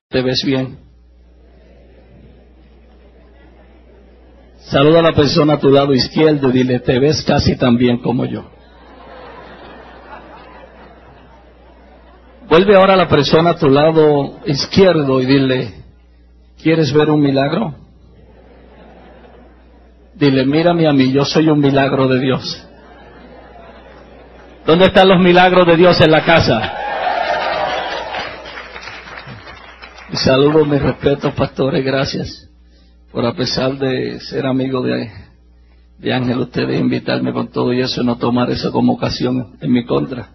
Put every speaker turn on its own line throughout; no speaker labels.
¿Te ves bien? Saluda a la persona a tu lado izquierdo y dile, te ves casi tan bien como yo. Vuelve ahora a la persona a tu lado izquierdo y dile, ¿quieres ver un milagro? Dile, mírame a mí, yo soy un milagro de Dios. ¿Dónde están los milagros de Dios en la casa? Y saludo, mis respetos, pastores, gracias por, a pesar de ser amigo de Ángel, ustedes invitarme con todo y eso, no tomar eso como ocasión en mi contra.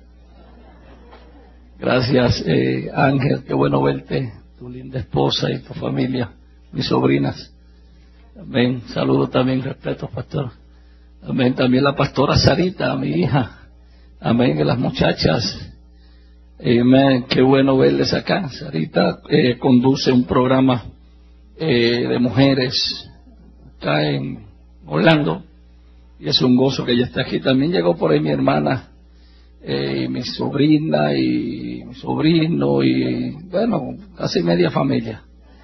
Gracias, Ángel, qué bueno verte, tu linda esposa y tu familia, mis sobrinas. Amén. Saludo también, respetos, pastor. Amén. También la pastora Sarita, mi hija. Amén. Y las muchachas. Amén. Qué bueno verles acá. Sarita conduce un programa de mujeres acá en Orlando. Y es un gozo que ella está aquí. También llegó por ahí mi hermana, y mi sobrina y mi sobrino y, bueno, casi media familia.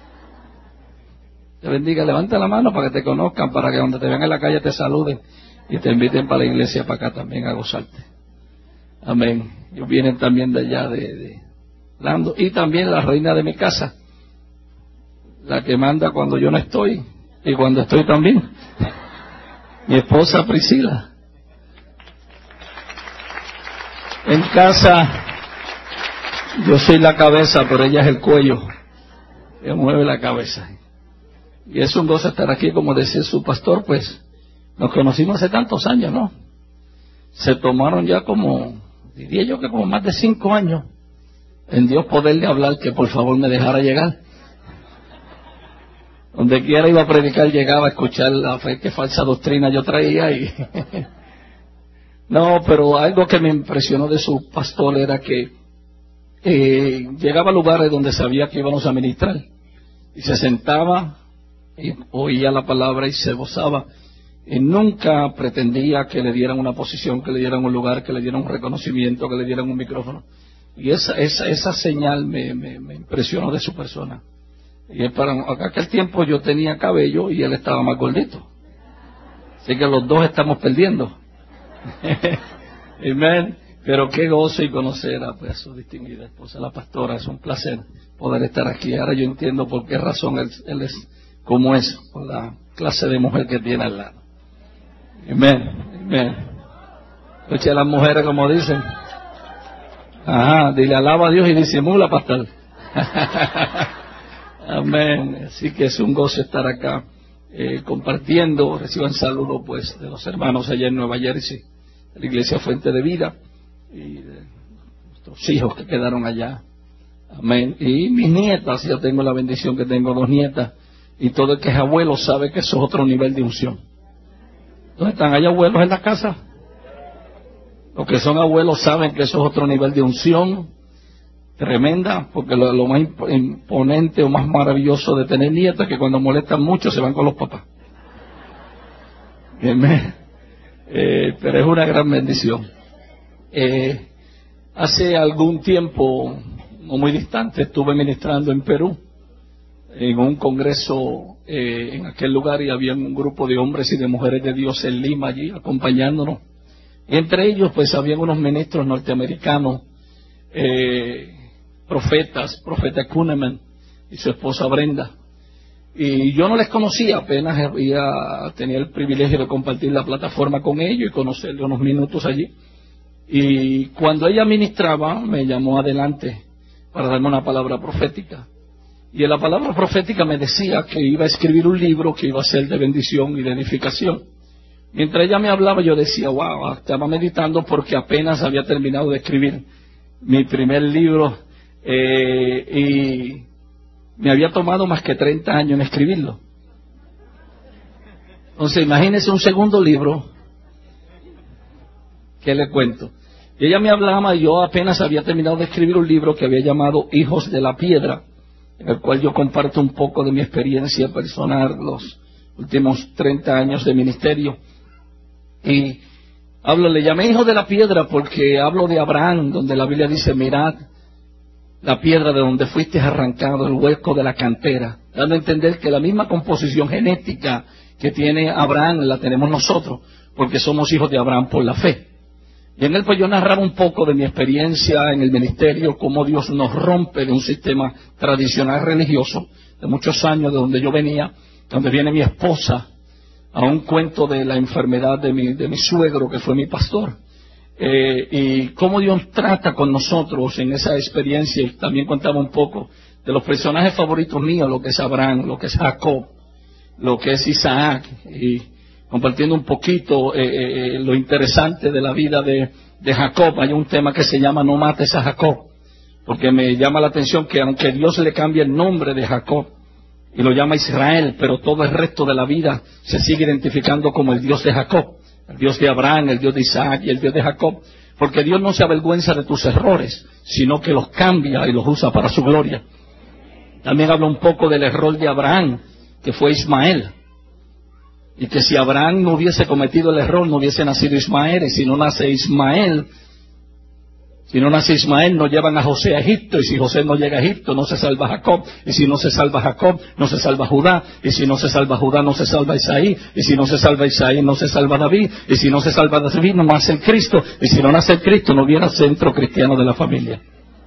Te bendiga, levanta la mano para que te conozcan, para que cuando te vean en la calle te saluden y te inviten para la iglesia, para acá también a gozarte. Amén. Ellos vienen también de allá, de Orlando. Y también la reina de mi casa, la que manda cuando yo no estoy y cuando estoy también, mi esposa Priscila. En casa yo soy la cabeza, pero ella es el cuello, ella mueve la cabeza. Y es un gozo estar aquí, como decía su pastor, pues nos conocimos hace tantos años, ¿no? Se tomaron ya como, diría yo que como más de 5 años en Dios poderle hablar que por favor me dejara llegar. Donde quiera iba a predicar, llegaba a escuchar la fe, que falsa doctrina yo traía y no, pero algo que me impresionó de su pastor era que llegaba a lugares donde sabía que íbamos a ministrar y se sentaba y oía la palabra y se gozaba, y nunca pretendía que le dieran una posición, que le dieran un lugar, que le dieran un reconocimiento, que le dieran un micrófono. Y esa señal me impresionó de su persona. Y para aquel tiempo yo tenía cabello y él estaba más gordito, así que los dos estamos perdiendo. Amén. Pero qué gozo y conocer a pues, su distinguida esposa, la pastora. Es un placer poder estar aquí. Ahora yo entiendo por qué razón él es como es, por la clase de mujer que tiene al lado. Amén. Amén. Escuche a las mujeres como dicen. Ajá, dile alaba a Dios y disimula, pastor. Amén. Así que es un gozo estar acá compartiendo. Reciban saludos pues de los hermanos allá en Nueva Jersey, de la Iglesia Fuente de Vida, y de nuestros hijos que quedaron allá. Amén. Y mis nietas, yo tengo la bendición que tengo 2 nietas, y todo el que es abuelo sabe que eso es otro nivel de unción. ¿Dónde están? ¿Hay abuelos en la casa? Los que son abuelos saben que eso es otro nivel de unción tremenda, porque lo más imponente o más maravilloso de tener nietos es que cuando molestan mucho se van con los papás. Pero es una gran bendición. Hace algún tiempo, no muy distante, estuve ministrando en Perú, en un congreso en aquel lugar, y había un grupo de hombres y de mujeres de Dios en Lima allí acompañándonos. Y entre ellos pues habían unos ministros norteamericanos, profeta Kuhneman y su esposa Brenda. Y yo no les conocía, apenas tenía el privilegio de compartir la plataforma con ellos y conocerle unos minutos allí. Y cuando ella ministraba, me llamó adelante para darme una palabra profética. Y en la palabra profética me decía que iba a escribir un libro que iba a ser de bendición y de edificación. Mientras ella me hablaba, yo decía, wow, estaba meditando porque apenas había terminado de escribir mi primer libro, y me había tomado más que 30 años en escribirlo. Entonces, imagínense un segundo libro. ¿Qué le cuento? Y ella me hablaba, y yo apenas había terminado de escribir un libro que había llamado Hijos de la Piedra, en el cual yo comparto un poco de mi experiencia personal, los últimos 30 años de ministerio. Y le llamé Hijo de la Piedra porque hablo de Abraham, donde la Biblia dice, mirad la piedra de donde fuiste arrancado, el hueco de la cantera, dando a entender que la misma composición genética que tiene Abraham la tenemos nosotros, porque somos hijos de Abraham por la fe. Y en él pues yo narraba un poco de mi experiencia en el ministerio, cómo Dios nos rompe de un sistema tradicional religioso, de muchos años de donde yo venía, donde viene mi esposa, a un cuento de la enfermedad de mi suegro, que fue mi pastor. Y cómo Dios trata con nosotros en esa experiencia. Y también contaba un poco de los personajes favoritos míos, lo que es Abraham, lo que es Jacob, lo que es Isaac, y compartiendo un poquito lo interesante de la vida de Jacob. Hay un tema que se llama No mates a Jacob, porque me llama la atención que aunque Dios le cambia el nombre de Jacob y lo llama Israel, pero todo el resto de la vida se sigue identificando como el Dios de Jacob, el Dios de Abraham, el Dios de Isaac y el Dios de Jacob, porque Dios no se avergüenza de tus errores, sino que los cambia y los usa para su gloria. También habla un poco del error de Abraham, que fue Ismael, y que si Abraham no hubiese cometido el error, no hubiese nacido Ismael, y si no nace Ismael, nos llevan a José a Egipto, y si José no llega a Egipto, no se salva Jacob, y si no se salva Jacob, no se salva Judá, y si no se salva Judá, no se salva Isaí, y si no se salva Isaí, no se salva David, y si no se salva David, no nace el Cristo, y si no nace el Cristo, no viene al centro cristiano de la familia.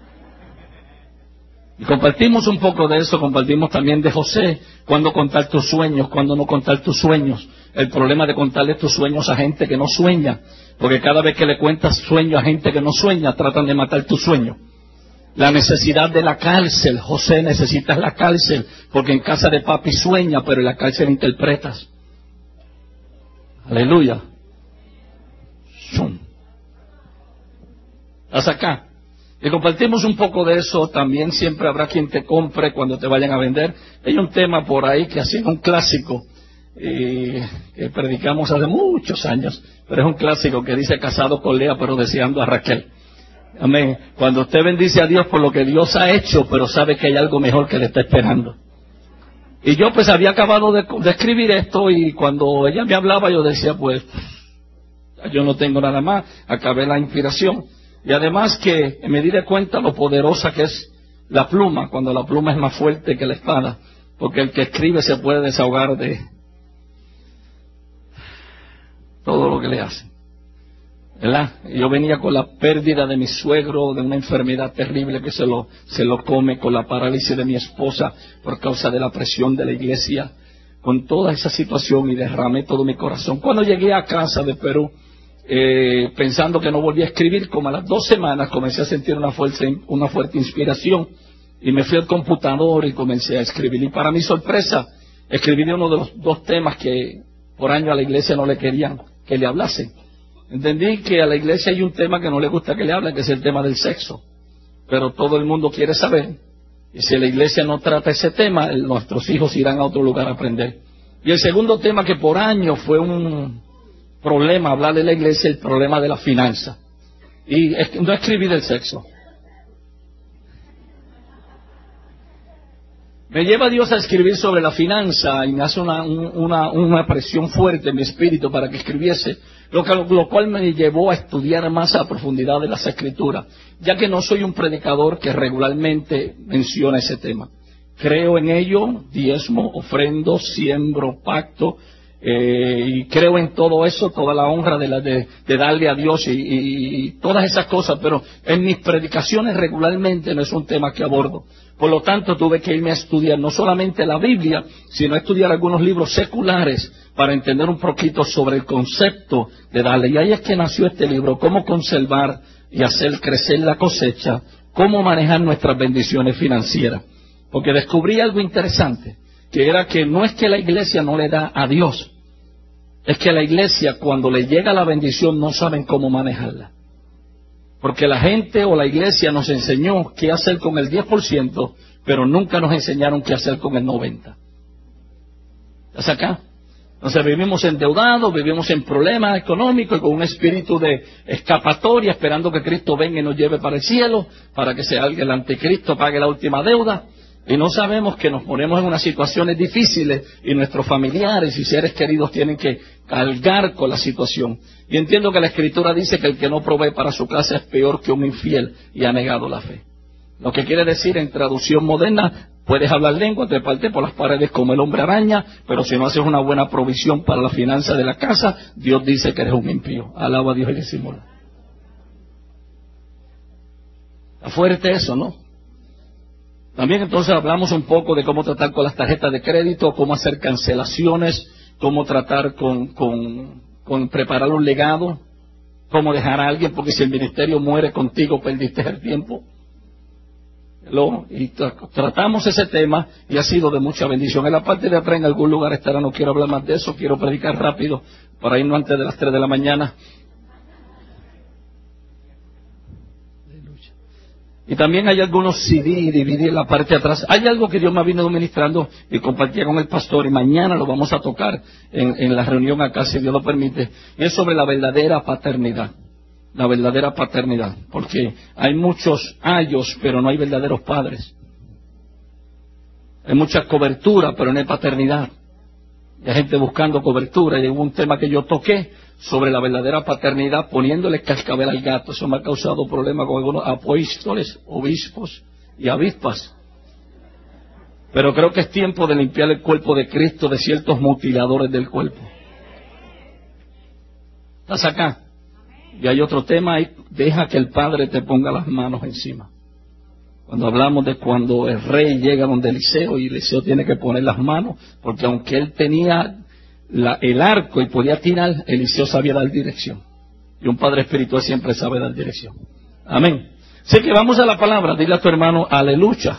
Y compartimos un poco de eso, compartimos también de José, cuándo contar tus sueños, cuándo no contar tus sueños, el problema de contarle tus sueños a gente que no sueña, porque cada vez que le cuentas sueños a gente que no sueña, tratan de matar tu sueño. La necesidad de la cárcel, José, necesitas la cárcel, porque en casa de papi sueña, pero en la cárcel interpretas. Aleluya. ¿Estás acá? Y compartimos un poco de eso. También siempre habrá quien te compre cuando te vayan a vender. Hay un tema por ahí que ha sido un clásico, que predicamos hace muchos años, pero es un clásico que dice: casado con Lea pero deseando a Raquel. Amén. Cuando usted bendice a Dios por lo que Dios ha hecho, pero sabe que hay algo mejor que le está esperando. Y yo pues había acabado de escribir esto, y cuando ella me hablaba yo decía, pues yo no tengo nada más, acabé la inspiración. Y además que me di de cuenta lo poderosa que es la pluma, cuando la pluma es más fuerte que la espada, porque el que escribe se puede desahogar de todo lo que le hacen, ¿verdad? Yo venía con la pérdida de mi suegro, de una enfermedad terrible que se lo come, con la parálisis de mi esposa por causa de la presión de la iglesia, con toda esa situación, y derramé todo mi corazón. Cuando llegué a casa de Perú, pensando que no volvía a escribir, como a las 2 semanas comencé a sentir una fuerte inspiración, y me fui al computador y comencé a escribir. Y para mi sorpresa, escribí de uno de los 2 temas que por año a la iglesia no le querían que le hablase. Entendí que a la iglesia hay un tema que no le gusta que le hablen, que es el tema del sexo, pero todo el mundo quiere saber, y si la iglesia no trata ese tema, nuestros hijos irán a otro lugar a aprender. Y el segundo tema, que por años fue un problema hablar de la iglesia, el problema de la finanza. Y no escribí del sexo. Me lleva Dios a escribir sobre la finanza, y me hace una presión fuerte en mi espíritu para que escribiese, lo cual me llevó a estudiar más a profundidad de las Escrituras, ya que no soy un predicador que regularmente menciona ese tema. Creo en ello, diezmo, ofrendo, siembro, pacto, y creo en todo eso, toda la honra de darle a Dios y todas esas cosas, pero en mis predicaciones regularmente no es un tema que abordo. Por lo tanto, tuve que irme a estudiar no solamente la Biblia, sino a estudiar algunos libros seculares para entender un poquito sobre el concepto de darle. Y ahí es que nació este libro: Cómo conservar y hacer crecer la cosecha, cómo manejar nuestras bendiciones financieras. Porque descubrí algo interesante, que era que no es que la iglesia no le da a Dios, es que la iglesia, cuando le llega la bendición, no saben cómo manejarla. Porque la gente o la iglesia nos enseñó qué hacer con el 10%, pero nunca nos enseñaron qué hacer con el 90%. ¿Estás acá? Entonces vivimos endeudados, vivimos en problemas económicos y con un espíritu de escapatoria, esperando que Cristo venga y nos lleve para el cielo, para que sea el anticristo pague la última deuda. Y no sabemos que nos ponemos en unas situaciones difíciles y nuestros familiares y seres queridos tienen que cargar con la situación. Y entiendo que la Escritura dice que el que no provee para su casa es peor que un infiel y ha negado la fe. Lo que quiere decir en traducción moderna, puedes hablar lengua, te parte por las paredes como el hombre araña, pero si no haces una buena provisión para la finanza de la casa, Dios dice que eres un impío. Alaba a Dios y disimula. Está fuerte eso, ¿no? También entonces hablamos un poco de cómo tratar con las tarjetas de crédito, cómo hacer cancelaciones, cómo tratar con preparar un legado, cómo dejar a alguien, porque si el ministerio muere contigo, perdiste el tiempo. Y tratamos ese tema y ha sido de mucha bendición. En la parte de atrás, en algún lugar estará, no quiero hablar más de eso, quiero predicar rápido, para irnos antes de las 3 de la mañana. Y también hay algunos CD y DVD en la parte de atrás. Hay algo que Dios me ha venido ministrando y compartía con el pastor, y mañana lo vamos a tocar en la reunión acá, si Dios lo permite. Y es sobre la verdadera paternidad. La verdadera paternidad. Porque hay muchos ayos, pero no hay verdaderos padres. Hay mucha cobertura, pero no hay paternidad. Y hay gente buscando cobertura. Y hubo un tema que yo toqué sobre la verdadera paternidad, poniéndole cascabel al gato. Eso me ha causado problemas con algunos apóstoles, obispos y avispas. Pero creo que es tiempo de limpiar el cuerpo de Cristo de ciertos mutiladores del cuerpo. ¿Estás acá? Y hay otro tema ahí, deja que el Padre te ponga las manos encima. Cuando hablamos de cuando el rey llega donde Eliseo y Eliseo tiene que poner las manos, porque aunque él tenía el arco y podía tirar, Eliseo sabía dar dirección. Y un padre espiritual siempre sabe dar dirección. Amén. Así que vamos a la palabra, dile a tu hermano, aleluya.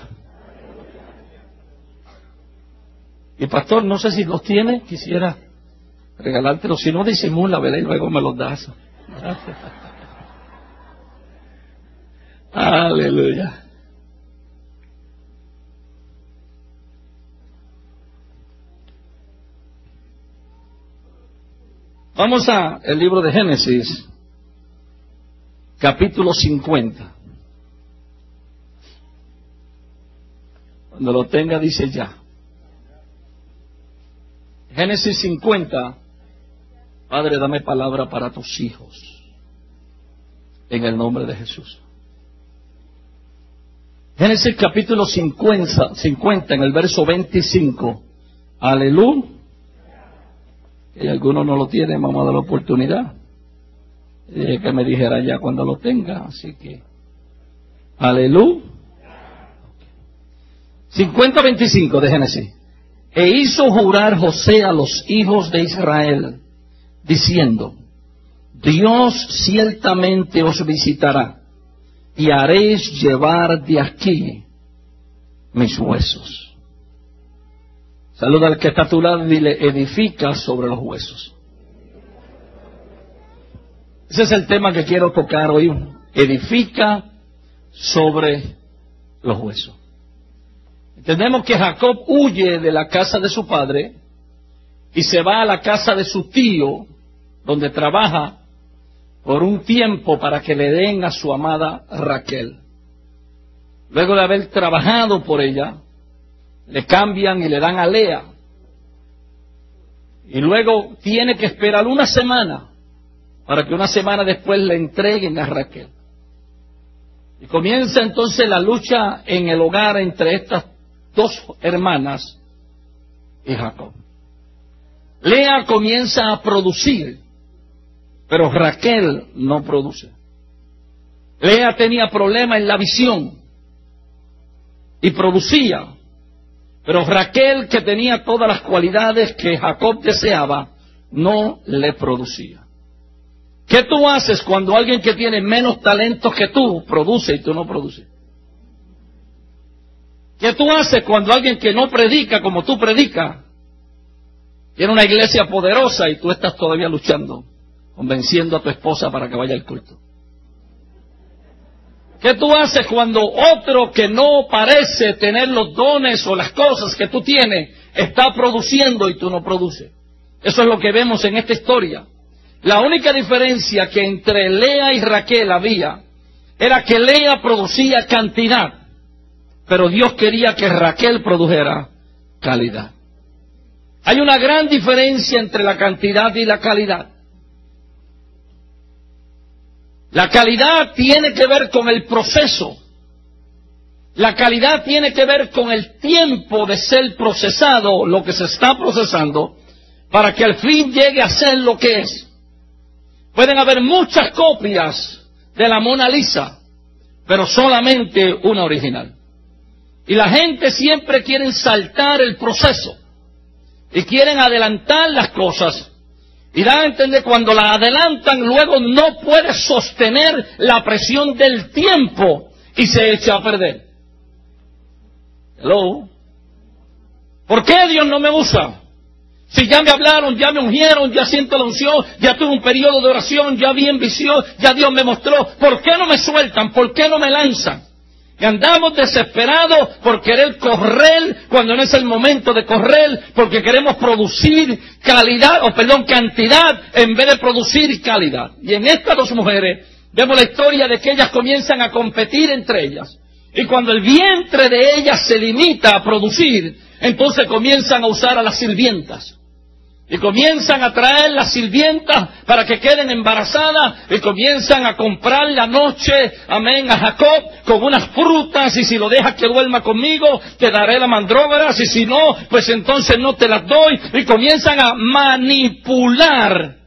Y pastor, no sé si los tiene, quisiera regalártelos, si no disimula, ¿verdad? Y luego me los das. Gracias. Aleluya. Vamos a el libro de Génesis, capítulo 50. Cuando lo tenga, dice ya. Génesis 50. Padre, dame palabra para tus hijos, en el nombre de Jesús. Génesis capítulo 50, en el verso 25. Aleluya. Y algunos no lo tienen, vamos a dar la oportunidad. Que me dijera ya cuando lo tenga, así que. Aleluya. 50:25 de Génesis. E hizo jurar José a los hijos de Israel, diciendo: Dios ciertamente os visitará, y haréis llevar de aquí mis huesos. Saluda al que está a tu lado y dile: edifica sobre los huesos. Ese es el tema que quiero tocar hoy. Edifica sobre los huesos. Entendemos que Jacob huye de la casa de su padre y se va a la casa de su tío, donde trabaja por un tiempo para que le den a su amada Raquel. Luego de haber trabajado por ella, le cambian y le dan a Lea. Y luego tiene que esperar una semana para que una semana después le entreguen a Raquel. Y comienza entonces la lucha en el hogar entre estas dos hermanas y Jacob. Lea comienza a producir, pero Raquel no produce. Lea tenía problemas en la visión y producía, pero Raquel, que tenía todas las cualidades que Jacob deseaba, no le producía. ¿Qué tú haces cuando alguien que tiene menos talentos que tú produce y tú no produces? ¿Qué tú haces cuando alguien que no predica como tú predicas tiene una iglesia poderosa y tú estás todavía luchando, convenciendo a tu esposa para que vaya al culto? ¿Qué tú haces cuando otro que no parece tener los dones o las cosas que tú tienes está produciendo y tú no produces? Eso es lo que vemos en esta historia. La única diferencia que entre Lea y Raquel había era que Lea producía cantidad, pero Dios quería que Raquel produjera calidad. Hay una gran diferencia entre la cantidad y la calidad. La calidad tiene que ver con el proceso. La calidad tiene que ver con el tiempo de ser procesado, lo que se está procesando, para que al fin llegue a ser lo que es. Pueden haber muchas copias de la Mona Lisa, pero solamente una original. Y la gente siempre quiere saltar el proceso y quieren adelantar las cosas. Y dan a entender, cuando la adelantan, luego no puede sostener la presión del tiempo y se echa a perder. Hello. ¿Por qué Dios no me usa? Si ya me hablaron, ya me ungieron, ya siento la unción, ya tuve un periodo de oración, ya vi en visión, ya Dios me mostró. ¿Por qué no me sueltan? ¿Por qué no me lanzan? Y andamos desesperados por querer correr cuando no es el momento de correr, porque queremos producir cantidad en vez de producir calidad. Y en estas dos mujeres vemos la historia de que ellas comienzan a competir entre ellas. Y cuando el vientre de ellas se limita a producir, entonces comienzan a usar a las sirvientas. Y comienzan a traer las sirvientas para que queden embarazadas, y comienzan a comprar la noche, amén, a Jacob con unas frutas, y si lo dejas que duerma conmigo, te daré las mandrágoras, y si no, pues entonces no te las doy, y comienzan a manipular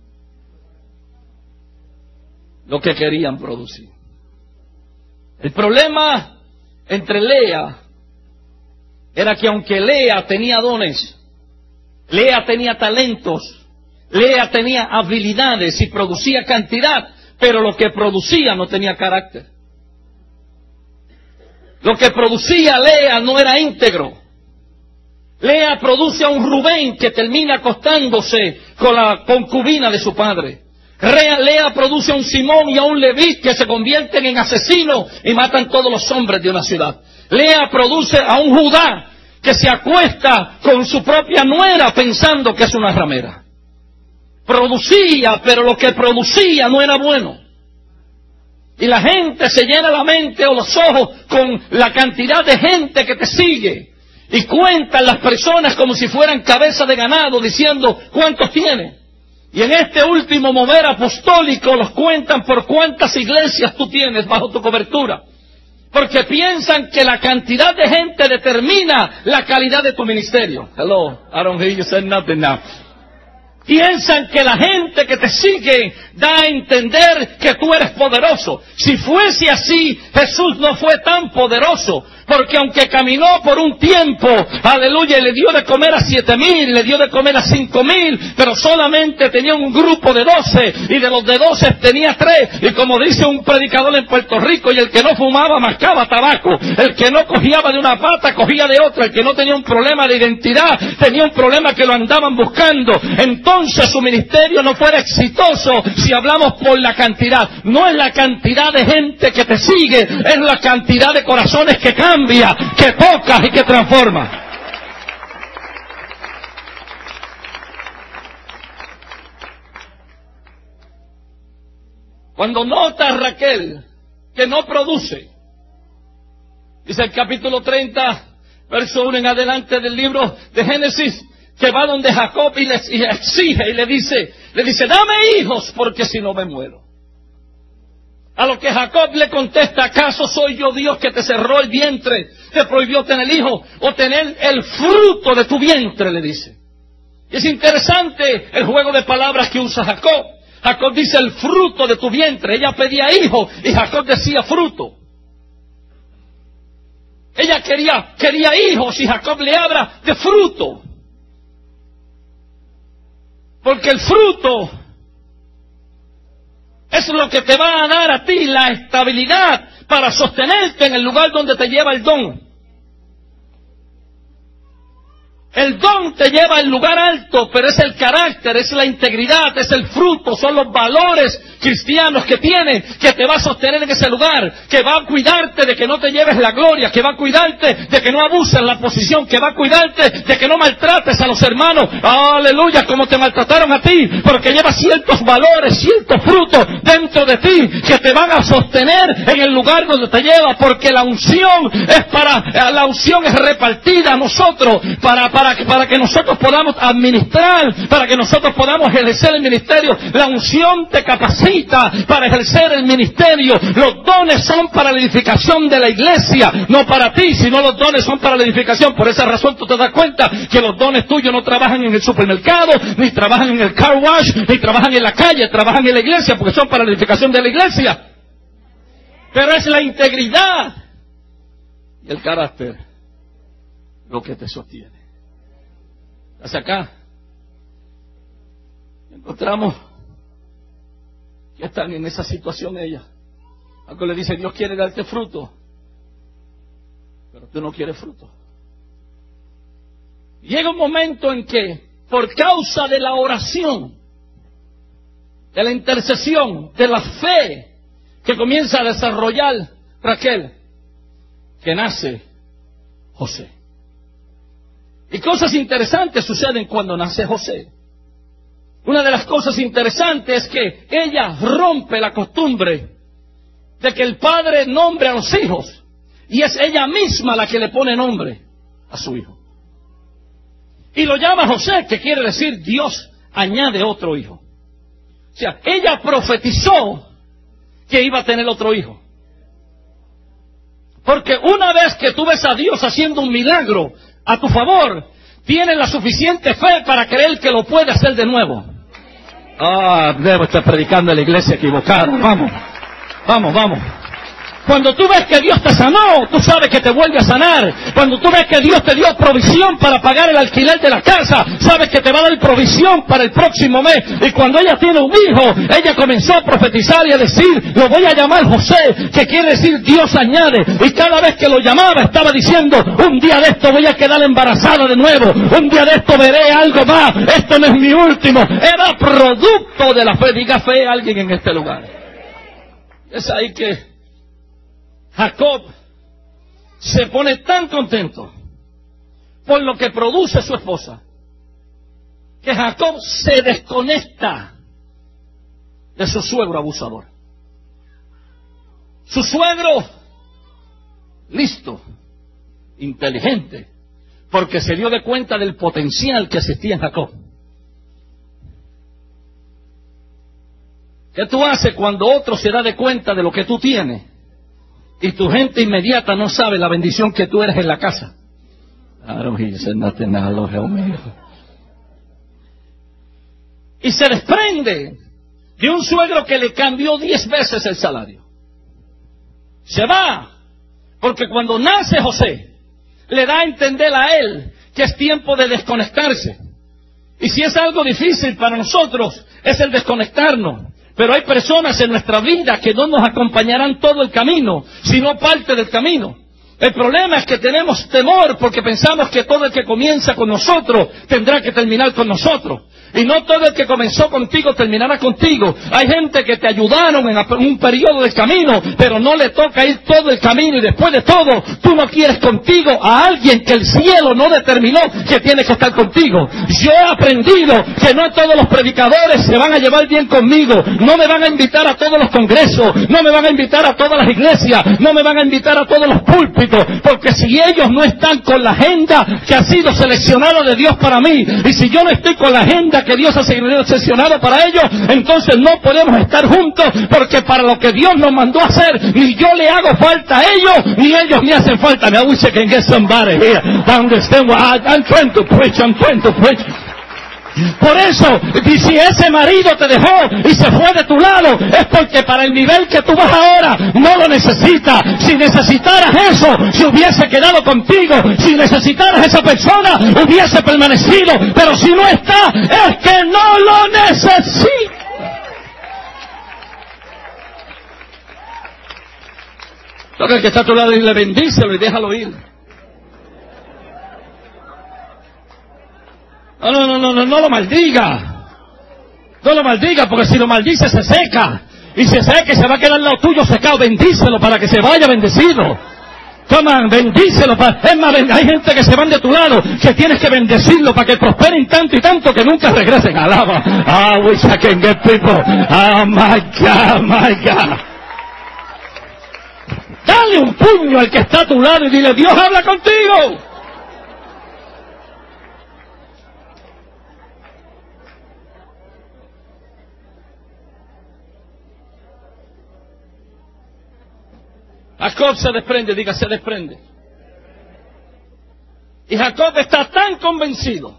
lo que querían producir. El problema entre Lea era que aunque Lea tenía dones, Lea tenía talentos, Lea tenía habilidades y producía cantidad, pero lo que producía no tenía carácter. Lo que producía Lea no era íntegro. Lea produce a un Rubén que termina acostándose con la concubina de su padre. Lea produce a un Simón y a un Leví que se convierten en asesinos y matan todos los hombres de una ciudad. Lea produce a un Judá que se acuesta con su propia nuera pensando que es una ramera. Producía, pero lo que producía no era bueno. Y la gente se llena la mente o los ojos con la cantidad de gente que te sigue. Y cuentan las personas como si fueran cabeza de ganado, diciendo cuántos tiene. Y en este último mover apostólico los cuentan por cuántas iglesias tú tienes bajo tu cobertura. Porque piensan que la cantidad de gente determina la calidad de tu ministerio. Hello, I don't hear you say nothing now. Piensan que la gente que te sigue da a entender que tú eres poderoso. Si fuese así, Jesús no fue tan poderoso. Porque aunque caminó por un tiempo, aleluya, y le dio de comer a 7,000, le dio de comer a 5,000, pero solamente tenía un grupo de 12, y de los de 12 tenía 3, y como dice un predicador en Puerto Rico, y el que no fumaba mascaba tabaco, el que no cogía de una pata cogía de otra, el que no tenía un problema de identidad, tenía un problema que lo andaban buscando. Entonces su ministerio no fuera exitoso si hablamos por la cantidad. No es la cantidad de gente que te sigue, es la cantidad de corazones que cambian, que tocas y que transforma. Cuando nota Raquel que no produce, dice el capítulo 30, verso 1 en adelante del libro de Génesis, que va donde Jacob y le exige y le dice, dame hijos porque si no me muero. A lo que Jacob le contesta, ¿acaso soy yo Dios que te cerró el vientre, te prohibió tener hijos o tener el fruto de tu vientre? Le dice. Y es interesante el juego de palabras que usa Jacob. Jacob dice el fruto de tu vientre. Ella pedía hijo y Jacob decía fruto. Ella quería hijos y Jacob le habla de fruto. Porque el fruto es lo que te va a dar a ti la estabilidad para sostenerte en el lugar donde te lleva el don. El don te lleva al lugar alto, pero es el carácter, es la integridad, es el fruto, son los valores cristianos que tienes, que te va a sostener en ese lugar, que va a cuidarte de que no te lleves la gloria, que va a cuidarte de que no abuses la posición, que va a cuidarte de que no maltrates a los hermanos, aleluya, como te maltrataron a ti, porque llevas ciertos valores, ciertos frutos dentro de ti, que te van a sostener en el lugar donde te lleva, porque la unción es repartida a nosotros, para para que nosotros podamos administrar, para que nosotros podamos ejercer el ministerio. La unción te capacita para ejercer el ministerio. Los dones son para la edificación de la iglesia, no para ti, sino los dones son para la edificación. Por esa razón tú te das cuenta que los dones tuyos no trabajan en el supermercado, ni trabajan en el car wash, ni trabajan en la calle, trabajan en la iglesia, porque son para la edificación de la iglesia. Pero es la integridad y el carácter lo que te sostiene. Hacia acá encontramos que están en esa situación ellas. Algo le dice: Dios quiere darte fruto, pero tú no quieres fruto. Llega un momento en que, por causa de la oración, de la intercesión, de la fe que comienza a desarrollar Raquel, que nace José. Y cosas interesantes suceden cuando nace José. Una de las cosas interesantes es que ella rompe la costumbre de que el padre nombre a los hijos, y es ella misma la que le pone nombre a su hijo. Y lo llama José, que quiere decir Dios añade otro hijo. O sea, ella profetizó que iba a tener otro hijo. Porque una vez que tú ves a Dios haciendo un milagro a tu favor, tienes la suficiente fe para creer que lo puede hacer de nuevo. Debo estar predicando en la iglesia equivocada. Vamos. Cuando tú ves que Dios te sanó, tú sabes que te vuelve a sanar. Cuando tú ves que Dios te dio provisión para pagar el alquiler de la casa, sabes que te va a dar provisión para el próximo mes. Y cuando ella tiene un hijo, ella comenzó a profetizar y a decir: lo voy a llamar José, que quiere decir Dios añade. Y cada vez que lo llamaba estaba diciendo: un día de esto voy a quedar embarazada de nuevo, un día de esto veré algo más, esto no es mi último. Era producto de la fe. Diga fe a alguien en este lugar. Es ahí que Jacob se pone tan contento por lo que produce su esposa, que Jacob se desconecta de su suegro abusador. Su suegro, listo, inteligente, porque se dio de cuenta del potencial que existía en Jacob. ¿Qué tú haces cuando otro se da de cuenta de lo que tú tienes y tu gente inmediata no sabe la bendición que tú eres en la casa? Y se desprende de un suegro que le cambió 10 veces el salario. Se va, porque cuando nace José, le da a entender a él que es tiempo de desconectarse. Y si es algo difícil para nosotros, es el desconectarnos. Pero hay personas en nuestra vida que no nos acompañarán todo el camino, sino parte del camino. El problema es que tenemos temor porque pensamos que todo el que comienza con nosotros tendrá que terminar con nosotros. Y no todo el que comenzó contigo terminará contigo. Hay gente que te ayudaron en un periodo del camino, pero no le toca ir todo el camino, y después de todo, tú no quieres contigo a alguien que el cielo no determinó que tiene que estar contigo. Yo he aprendido que no todos los predicadores se van a llevar bien conmigo, no me van a invitar a todos los congresos, no me van a invitar a todas las iglesias, no me van a invitar a todos los púlpitos, porque si ellos no están con la agenda que ha sido seleccionada de Dios para mí, y si yo no estoy con la agenda que Dios ha seleccionado para ellos, entonces no podemos estar juntos, porque para lo que Dios nos mandó a hacer, ni yo le hago falta a ellos, ni ellos me hacen falta. I wish I can get somebody here to understand what I'm trying to preach. Por eso, y si ese marido te dejó y se fue de tu lado, es porque para el nivel que tú vas ahora no lo necesitas. Si necesitaras eso, si hubiese quedado contigo. Si necesitaras esa persona, hubiese permanecido. Pero si no está, es que no lo necesita. Toca el que está a tu lado y le bendícelo y déjalo ir. No lo maldiga. No lo maldiga, porque si lo maldice se seca. Y se seca y se va a quedar al lado tuyo secado. Bendícelo para que se vaya bendecido. Toma, bendícelo. Es más, hay gente que se van de tu lado, que tienes que bendecirlo para que prosperen tanto y tanto que nunca regresen. Alaba. I wish I can get people. Oh my God. Dale un puño al que está a tu lado y dile: Dios habla contigo. Jacob se desprende, diga, se desprende. Y Jacob está tan convencido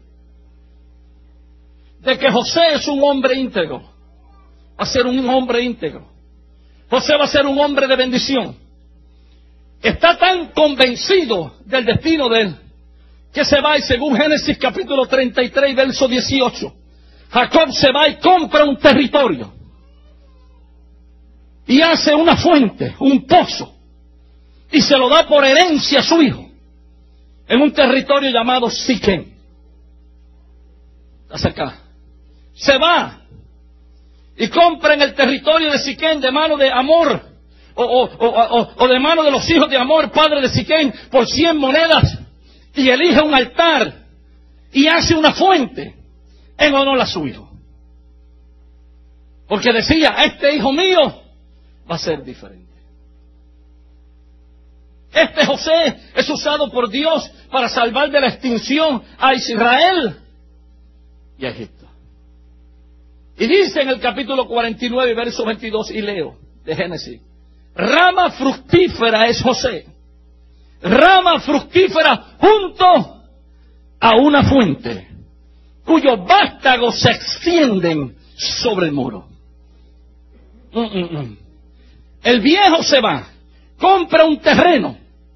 de que José es un hombre íntegro. Va a ser un hombre íntegro. José va a ser un hombre de bendición. Está tan convencido del destino de él, que se va y según Génesis capítulo 33, verso 18, Jacob se va y compra un territorio. Y hace una fuente, un pozo. Y se lo da por herencia a su hijo. En un territorio llamado Siquem. Hasta acá. Se va y compra en el territorio de Siquem de mano de Hamor o de mano de los hijos de Hamor, padre de Siquem, por 100 monedas, y elige un altar y hace una fuente en honor a su hijo, porque decía, este hijo mío va a ser diferente. Este José es usado por Dios para salvar de la extinción a Israel y a Egipto. Y dice en el capítulo 49, verso 22, y leo de Génesis: rama fructífera es José, rama fructífera junto a una fuente, cuyos vástagos se extienden sobre el muro. El viejo se va, compra un terreno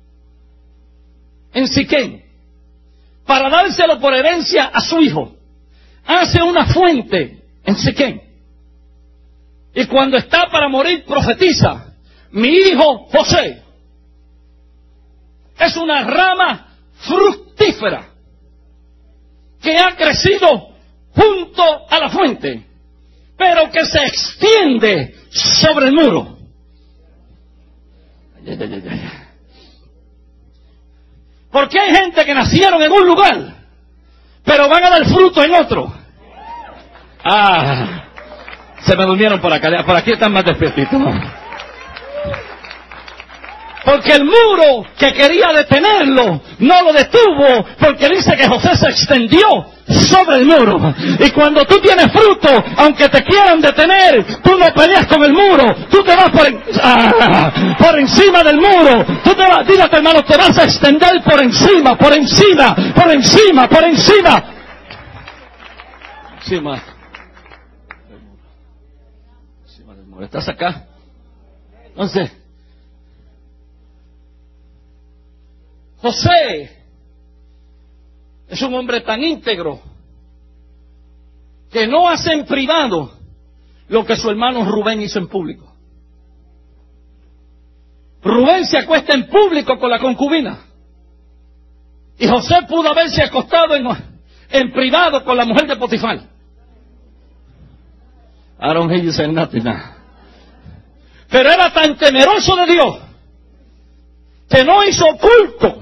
en Siquem para dárselo por herencia a su hijo. Hace una fuente en Siquem. Y cuando está para morir profetiza: mi hijo José es una rama fructífera que ha crecido junto a la fuente, pero que se extiende sobre el muro. Porque hay gente que nacieron en un lugar, pero van a dar fruto en otro. Se me durmieron por acá. Por aquí están más despiertitos. Porque el muro que quería detenerlo no lo detuvo, porque dice que José se extendió sobre el muro. Y cuando tú tienes fruto, aunque te quieran detener, tú no peleas con el muro, tú te vas por encima del muro. Tú te vas, dile a tu hermano, te vas a extender por encima, por encima, por encima, por encima. Encima del muro. ¿Estás acá? Entonces, José es un hombre tan íntegro que no hace en privado lo que su hermano Rubén hizo en público. Rubén se acuesta en público con la concubina, y José pudo haberse acostado en privado con la mujer de Potifar. I don't hear you say nothing now. Pero era tan temeroso de Dios que no hizo oculto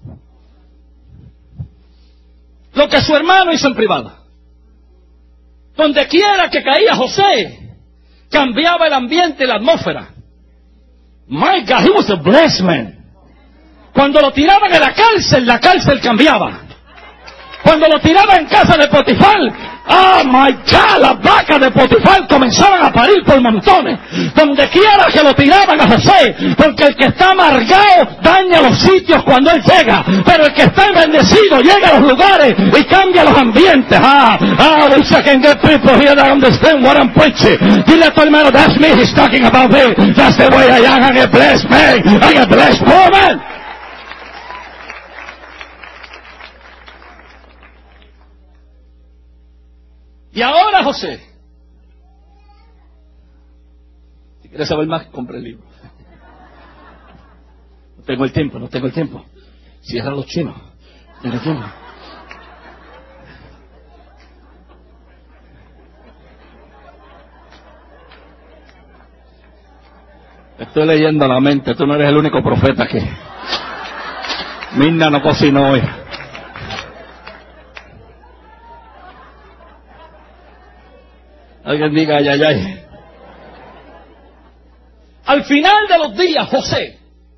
lo que su hermano hizo en privado. Donde quiera que caía José, cambiaba el ambiente y la atmósfera. My God, he was a blessed man. Cuando lo tiraban en la cárcel cambiaba. Cuando lo tiraban en casa de Potifar, my God, las vacas de Potifar comenzaban a parir por montones. Donde quiera que lo tiraban a José, porque el que está amargado daña los sitios cuando él llega, pero el que está bendecido llega a los lugares y cambia los ambientes. I wish I can get people here that understand what I'm preaching. Dile a tu hermano, that's me, he's talking about me. That's the way I am. I'm a blessed man, I'm a blessed woman. Y ahora José, si quieres saber más, compra el libro. No tengo el tiempo. Cierra los chinos. No tengo el tiempo. Estoy leyendo la mente, tú no eres el único profeta que... Mirna no cocinó hoy. Alguien diga ay, ay, ay. Al final de los días, José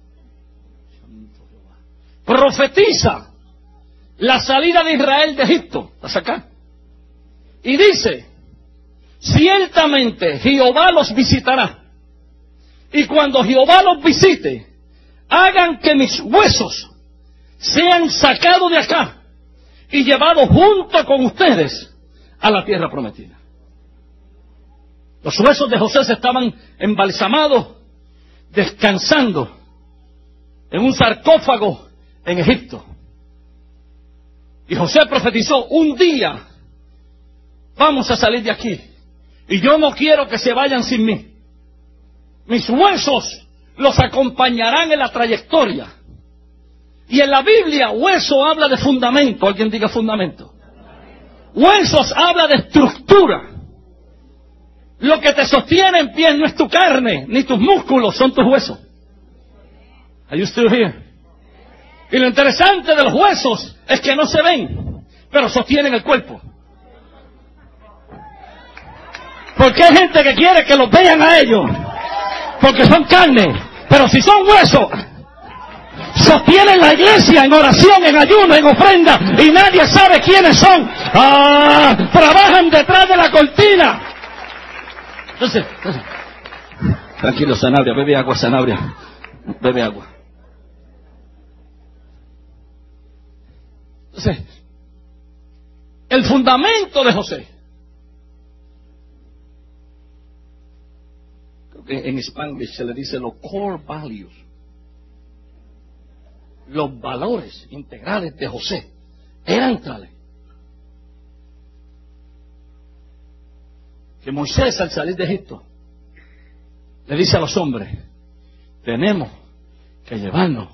profetiza la salida de Israel de Egipto. ¿Estás acá? Y dice: ciertamente Jehová los visitará Y cuando Jehová los visite, hagan que mis huesos sean sacados de acá y llevados junto con ustedes a la tierra prometida. Los huesos de José se estaban embalsamados, descansando en un sarcófago en Egipto. Y José profetizó: un día vamos a salir de aquí, y yo no quiero que se vayan sin mí. Mis huesos los acompañarán en la trayectoria. Y en la Biblia, hueso habla de fundamento. Alguien diga fundamento. Huesos habla de estructura. Lo que te sostiene en pie no es tu carne, ni tus músculos, son tus huesos. Are you still here? Y lo interesante de los huesos es que no se ven, pero sostienen el cuerpo. Porque hay gente que quiere que los vean a ellos, porque son carne, pero si son huesos, sostienen la iglesia en oración, en ayuno, en ofrenda, y nadie sabe quiénes son. Trabajan detrás de la cortina. Entonces, tranquilo, Sanabria, bebe agua, Sanabria, bebe agua. Entonces, el fundamento de José, creo que en Spanglish se le dice los core values, los valores integrales de José eran tales que Moisés, al salir de Egipto, le dice a los hombres: tenemos que llevarnos.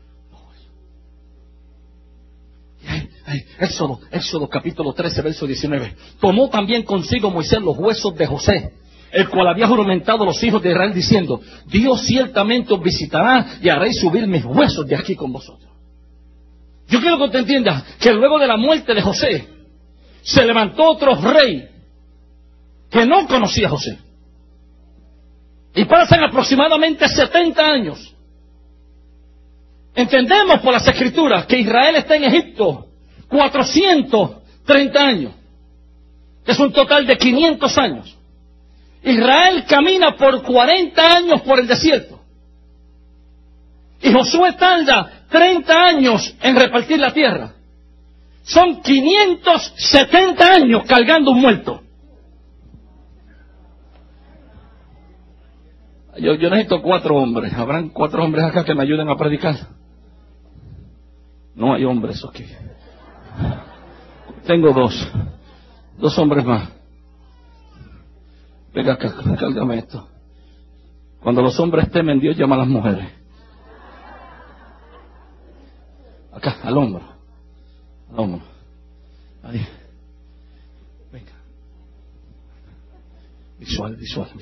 Éxodo capítulo 13, verso 19. Tomó también consigo Moisés los huesos de José, el cual había juramentado a los hijos de Israel, diciendo: Dios ciertamente os visitará y haréis subir mis huesos de aquí con vosotros. Yo quiero que te entiendas que luego de la muerte de José, se levantó otro rey que no conocía a José. Y pasan aproximadamente 70 años. Entendemos por las Escrituras que Israel está en Egipto 430 años. Es un total de 500 años. Israel camina por 40 años por el desierto. Y Josué tarda 30 años en repartir la tierra. Son 570 años cargando un muerto. Yo necesito 4 hombres. ¿Habrán 4 hombres acá que me ayuden a predicar? No hay hombres aquí. Tengo 2 hombres más. Venga acá, cálgame esto. Cuando los hombres temen, Dios llama a las mujeres. Acá, al hombro. Ahí. Venga. Visual.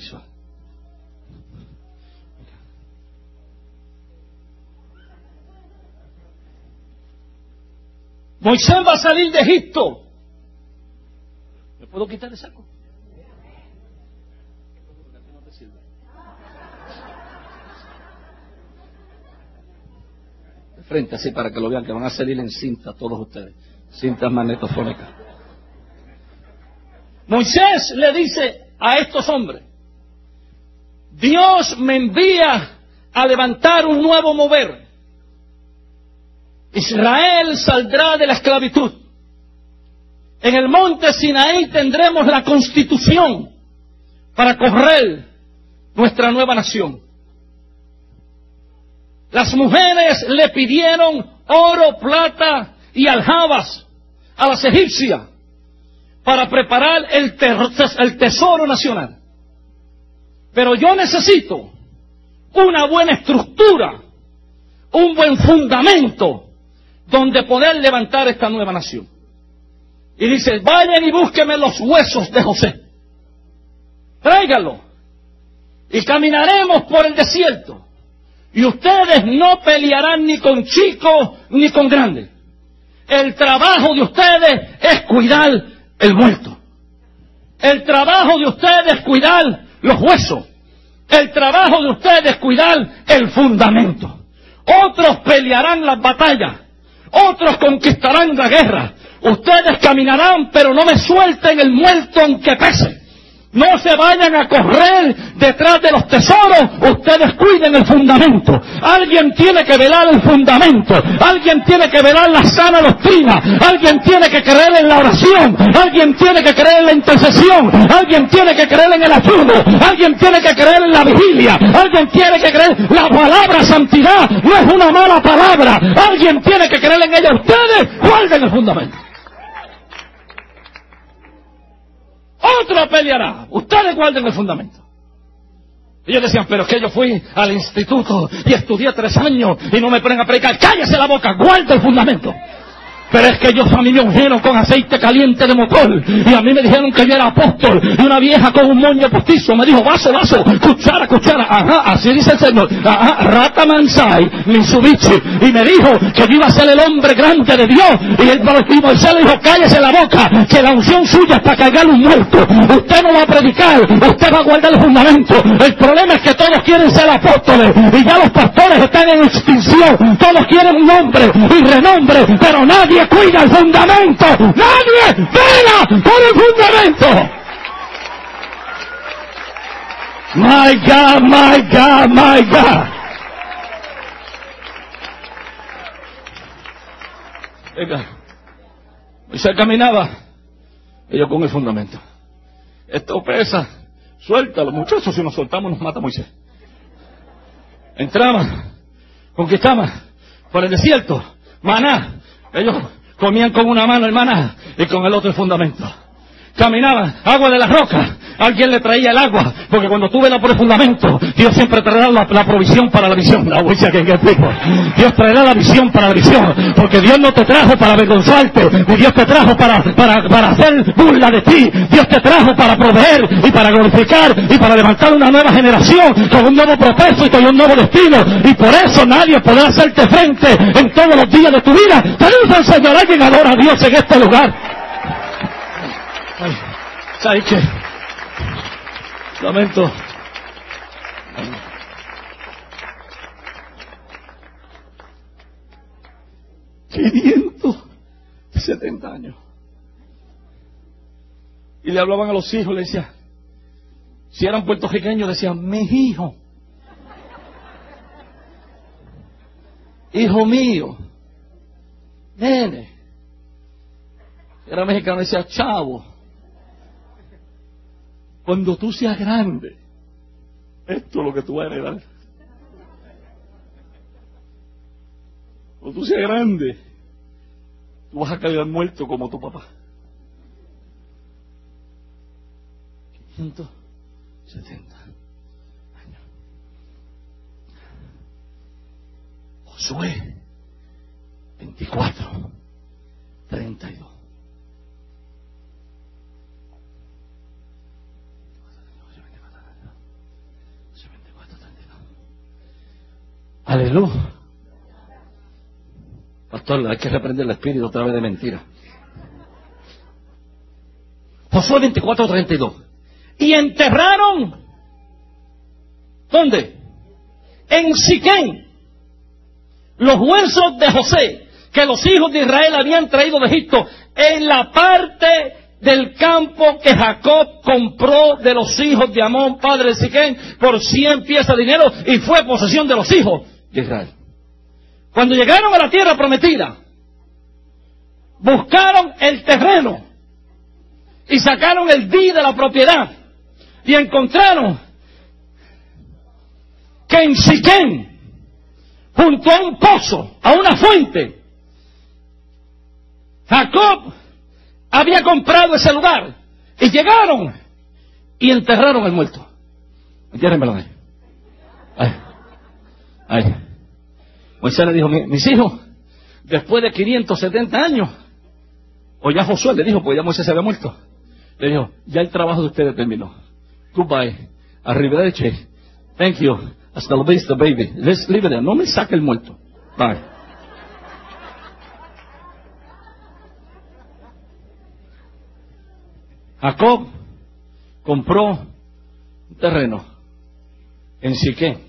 Moisés va a salir de Egipto. ¿Me puedo quitar el saco? De frente, así para que lo vean, que van a salir en cinta todos ustedes. Cintas magnetofónicas. Moisés le dice a estos hombres: Dios me envía a levantar un nuevo mover. Israel saldrá de la esclavitud. En el monte Sinaí tendremos la constitución para correr nuestra nueva nación. Las mujeres le pidieron oro, plata y aljabas a las egipcias para preparar el tesoro nacional. Pero yo necesito una buena estructura, un buen fundamento donde poder levantar esta nueva nación. Y dice: vayan y búsquenme los huesos de José. Tráiganlo. Y caminaremos por el desierto. Y ustedes no pelearán ni con chicos ni con grandes. El trabajo de ustedes es cuidar el muerto. El trabajo de ustedes es cuidar los huesos. El trabajo de ustedes es cuidar el fundamento. Otros pelearán las batallas. Otros conquistarán la guerra. Ustedes caminarán, pero no me suelten el muerto aunque pese. No se vayan a correr detrás de los tesoros, ustedes cuiden el fundamento. Alguien tiene que velar el fundamento, alguien tiene que velar la sana doctrina, alguien tiene que creer en la oración, alguien tiene que creer en la intercesión, alguien tiene que creer en el ayuno, alguien tiene que creer en la vigilia, alguien tiene que creer. La palabra santidad no es una mala palabra, alguien tiene que creer en ella. Ustedes guarden el fundamento. Otro peleará. Ustedes guarden el fundamento. Y ellos decían, pero es que yo fui al instituto y estudié 3 años y no me ponen a predicar. ¡Cállese la boca! ¡Guarda el fundamento! Pero es que a mí me ungieron con aceite caliente de motor y a mí me dijeron que yo era apóstol y una vieja con un moño postizo me dijo vaso, cuchara, ajá, así dice el Señor, ajá, rata mansai, Mitsubishi, y me dijo que yo iba a ser el hombre grande de Dios y Moisés le dijo, cállese la boca, que la unción suya es para cargar un muerto, usted no va a predicar, usted va a guardar el fundamento. El problema es que todos quieren ser apóstoles y ya los pastores están en extinción, todos quieren un nombre y renombre, pero nadie cuida el fundamento, nadie vela por el fundamento. My God, my God, my God. Venga, Moisés caminaba y yo con el fundamento. Esto pesa, suéltalo muchachos, si nos soltamos nos mata Moisés. Entraban, conquistaban por el desierto, maná. Ellos comían con una mano el maná y con el otro el fundamento. Caminaban, agua de la roca. Alguien le traía el agua, porque cuando tú velas por el fundamento, Dios siempre traerá la provisión para la visión. La huella que explico. Dios traerá la visión para la visión, porque Dios no te trajo para avergonzarte, ni Dios te trajo para hacer burla de ti. Dios te trajo para proveer y para glorificar y para levantar una nueva generación con un nuevo propósito y un nuevo destino. Y por eso nadie podrá hacerte frente en todos los días de tu vida. Tenemos al Señor, alguien adora a Dios en este lugar. Ay, ¿sabes qué? Lamento. 570 años. Y le hablaban a los hijos, le decían, si eran puertorriqueños, decían, mis hijos. Hijo mío. Nene. Era mexicano, decía, chavo. Cuando tú seas grande, esto es lo que tú vas a heredar. Cuando tú seas grande, tú vas a caer muerto como tu papá. 570 años. Josué 24, 32. Aleluya. Pastor, hay que reprender el espíritu otra vez de mentira. Josué 24:32. Y enterraron, ¿dónde? En Siquén, los huesos de José, que los hijos de Israel habían traído de Egipto, en la parte del campo que Jacob compró de los hijos de Amón, padre de Siquén, por 100 piezas de dinero, y fue posesión de los hijos de Israel. Cuando llegaron a la tierra prometida, buscaron el terreno y sacaron el deed de la propiedad y encontraron que en Siquén, junto a un pozo, a una fuente, Jacob había comprado ese lugar y llegaron y enterraron al muerto. Entiérrenmelo ahí. Ahí. Moisés le dijo, mis hijos, después de 570 años, o ya Josué le dijo, pues ya Moisés se había muerto, le dijo, ya el trabajo de ustedes terminó. Goodbye, arrivederci, thank you, hasta la vista baby, let's leave it there. No me saque el muerto. Bye. Jacob compró un terreno en Siquén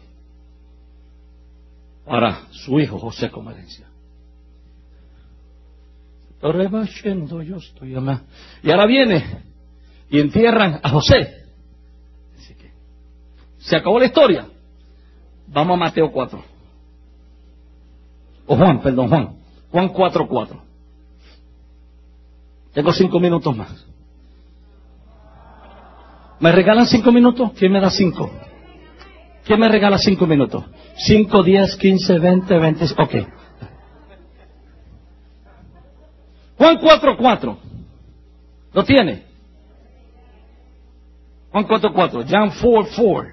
para su hijo José como herencia. Y ahora viene y entierran a José ¿Se acabó la historia? Vamos a Mateo 4. O Juan, perdón, Juan 4:4. Tengo 5 minutos más. ¿Me regalan 5 minutos? ¿Quién me da 5? ¿Quién me regala 5 minutos? 5, 10, 15, 20, 20... Ok. Juan 4:4. ¿Lo tiene? Juan 4:4. John 4:4.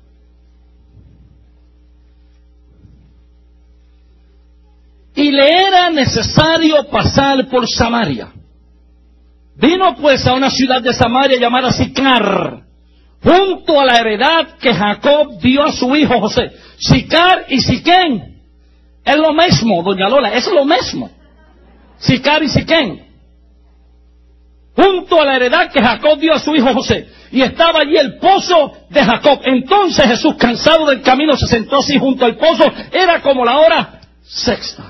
Y le era necesario pasar por Samaria. Vino pues a una ciudad de Samaria llamada Sicar, junto a la heredad que Jacob dio a su hijo José. Sicar y Siquén es lo mismo, doña Lola, es lo mismo. Sicar y Siquén, junto a la heredad que Jacob dio a su hijo José. Y estaba allí el pozo de Jacob. Entonces Jesús, cansado del camino, se sentó así junto al pozo. Era como la hora sexta.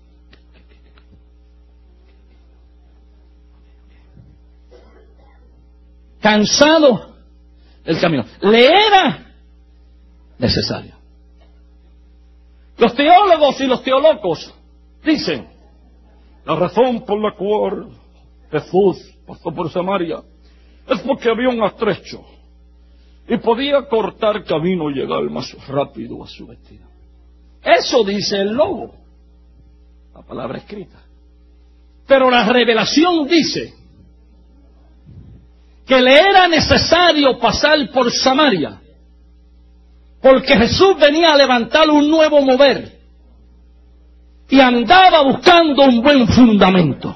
Cansado del camino. Le era necesario. Los teólogos y los teólogos dicen, la razón por la cual Jesús pasó por Samaria es porque había un estrecho y podía cortar camino y llegar más rápido a su destino. Eso dice el logo, la palabra escrita. Pero la revelación dice que le era necesario pasar por Samaria, porque Jesús venía a levantar un nuevo mover y andaba buscando un buen fundamento.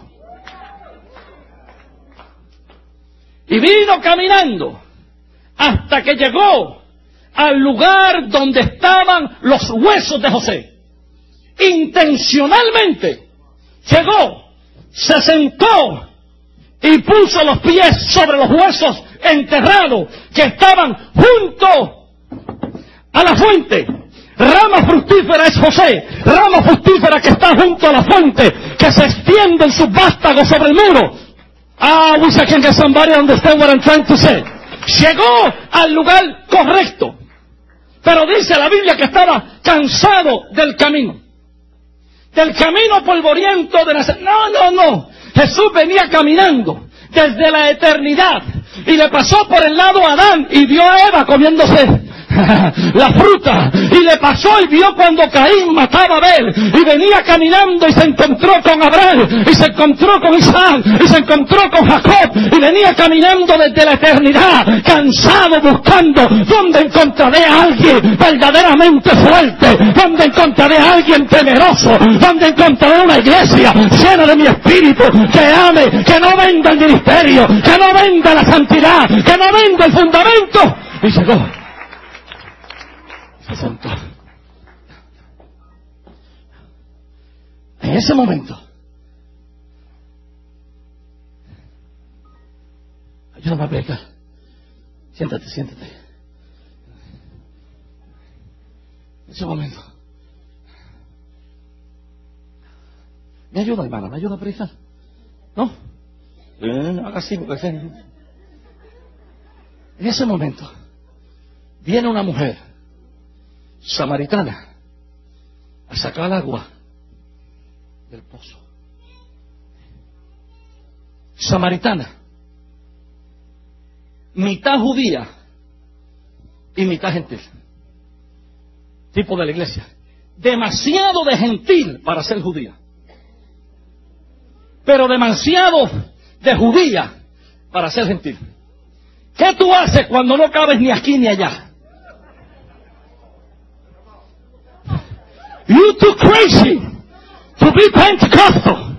Y vino caminando hasta que llegó al lugar donde estaban los huesos de José. Intencionalmente llegó, se sentó y puso los pies sobre los huesos enterrados que estaban junto a la fuente. Rama fructífera es José, rama fructífera que está junto a la fuente, que se extiende en sus vástagos sobre el muro. We can get somebody understand what I'm trying to say. Llegó al lugar correcto, pero dice la Biblia que estaba cansado del camino polvoriento de Nazaret. No. Jesús venía caminando desde la eternidad y le pasó por el lado a Adán y vio a Eva comiéndose la fruta, y le pasó y vio cuando Caín mataba a Abel, y venía caminando y se encontró con Abraham, y se encontró con Isaac, y se encontró con Jacob, y venía caminando desde la eternidad, cansado, buscando dónde encontraré a alguien verdaderamente fuerte, dónde encontraré a alguien temeroso, dónde encontraré una iglesia llena de mi espíritu, que ame, que no venda el ministerio, que no venda la santidad, que no venda el fundamento. Y llegó. Se sentó. En ese momento, ayúdame a predicar. Siéntate. En ese momento, ¿me ayuda, hermana? ¿Me ayuda a predicar? ¿No? Haga así, porque en ese momento viene una mujer samaritana a sacar agua del pozo. Samaritana, mitad judía y mitad gentil, tipo de la iglesia, demasiado de gentil para ser judía, pero demasiado de judía para ser gentil. ¿Qué tú haces cuando no cabes ni aquí ni allá? You too crazy to be Pentecostal.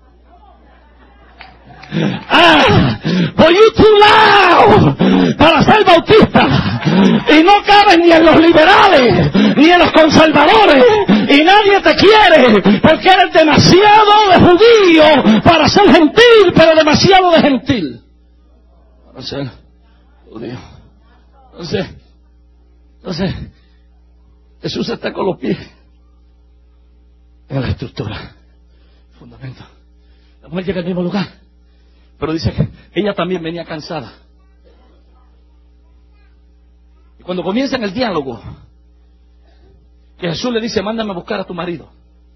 But you too loud para ser bautista. Y no cabes ni en los liberales, ni en los conservadores. Y nadie te quiere porque eres demasiado de judío para ser gentil, pero demasiado de gentil para ser judío. Entonces, Jesús está con los pies en la estructura, fundamento. La mujer llega al mismo lugar, pero dice que ella también venía cansada. Cuando comienzan el diálogo, que Jesús le dice, mándame a buscar a tu marido.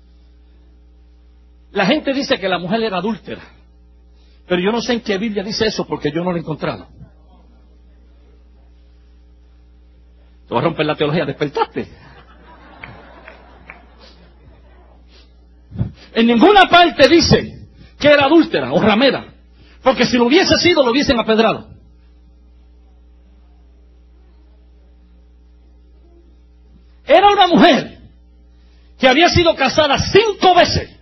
La gente dice que la mujer era adúltera, pero yo no sé en qué Biblia dice eso porque yo no lo he encontrado. Te voy a romper la teología, despertaste. En ninguna parte dice que era adúltera o ramera, porque si lo hubiese sido, lo hubiesen apedrado. Era una mujer que había sido casada 5 veces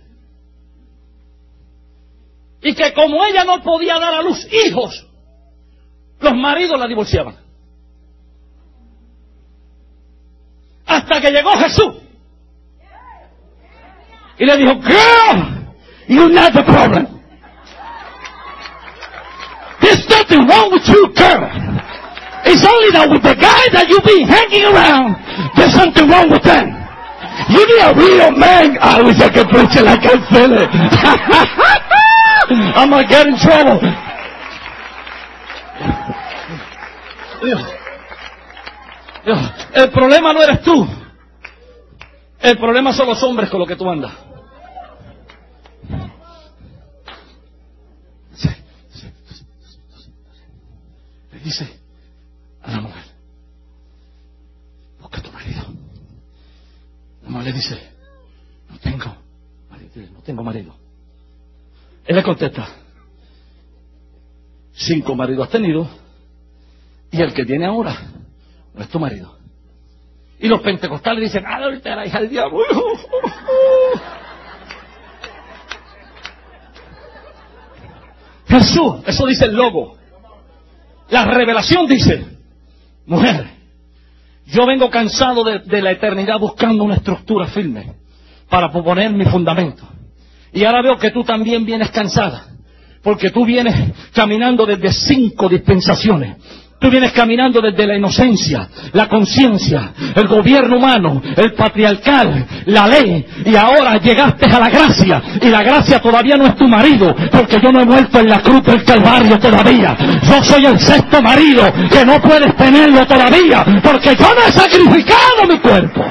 y que como ella no podía dar a luz hijos, los maridos la divorciaban. Hasta que llegó Jesús y le dijo, girl, you're not the problem. There's nothing wrong with you, girl. It's only that with the guy that you be hanging around, there's something wrong with them. You need a real man. I wish I could preach it like I feel it. I'm gonna get in trouble. El problema no eres tú. El problema son los hombres con los que tú andas. Le dice a la mujer, busca a tu marido. La mujer le dice, no tengo marido. Él le contesta, 5 maridos has tenido y el que tiene ahora no es tu marido. Y los pentecostales dicen, ahorita la hija del diablo. Jesús, eso dice el logo. La revelación dice, mujer, yo vengo cansado de la eternidad buscando una estructura firme para poner mi fundamento. Y ahora veo que tú también vienes cansada, porque tú vienes caminando desde 5 dispensaciones. Tú vienes caminando desde la inocencia, la conciencia, el gobierno humano, el patriarcal, la ley, y ahora llegaste a la gracia, y la gracia todavía no es tu marido, porque yo no he muerto en la cruz del Calvario todavía. Yo soy el 6º marido, que no puedes tenerlo todavía, porque yo no he sacrificado mi cuerpo.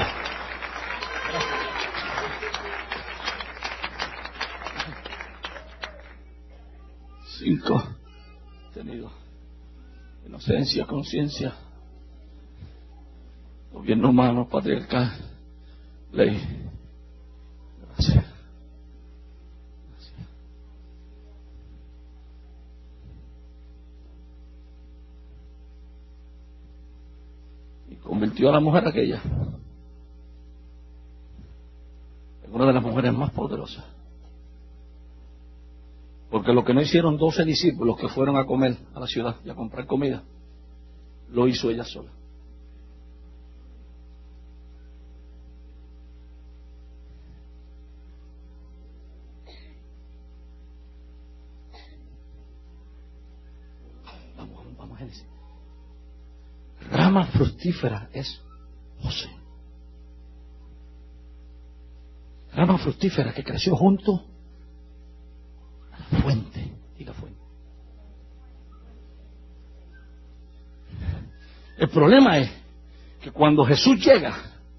Cinco tenido. Inocencia, conciencia, gobierno humano, patriarcal, ley. Gracias. Y convirtió a la mujer aquella en una de las mujeres más poderosas. Porque lo que no hicieron 12 discípulos que fueron a comer a la ciudad y a comprar comida, lo hizo ella sola. Vamos a Génesis. Rama fructífera es José. Rama fructífera que creció junto fuente y la fuente. El problema es que cuando Jesús llega,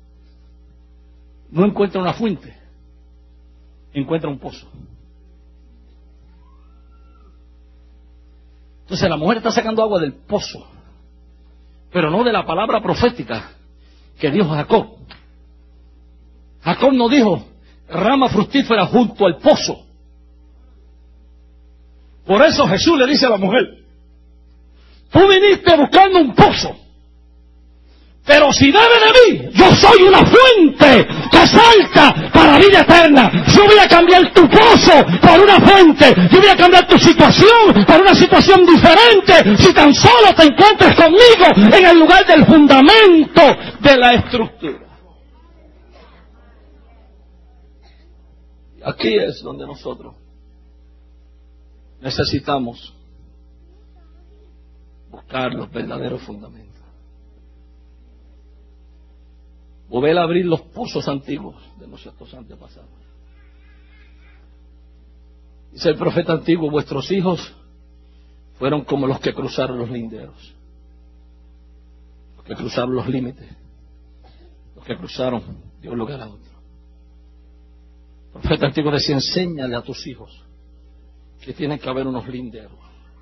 no encuentra una fuente, encuentra un pozo. Entonces la mujer está sacando agua del pozo, pero no de la palabra profética que dijo Jacob. Jacob no dijo rama fructífera junto al pozo. Por eso Jesús le dice a la mujer, tú viniste buscando un pozo, pero si debe de mí, yo soy una fuente que salta para vida eterna. Yo voy a cambiar tu pozo por una fuente, yo voy a cambiar tu situación por una situación diferente, si tan solo te encuentres conmigo en el lugar del fundamento de la estructura. Aquí es donde nosotros necesitamos buscar los verdaderos fundamentos. Volver a abrir los pozos antiguos de nuestros antepasados. Dice el profeta antiguo, vuestros hijos fueron como los que cruzaron los linderos. que cruzaron los límites, los que cruzaron de un lugar a otro. El profeta antiguo decía, enséñale a tus hijos que tiene que haber unos linderos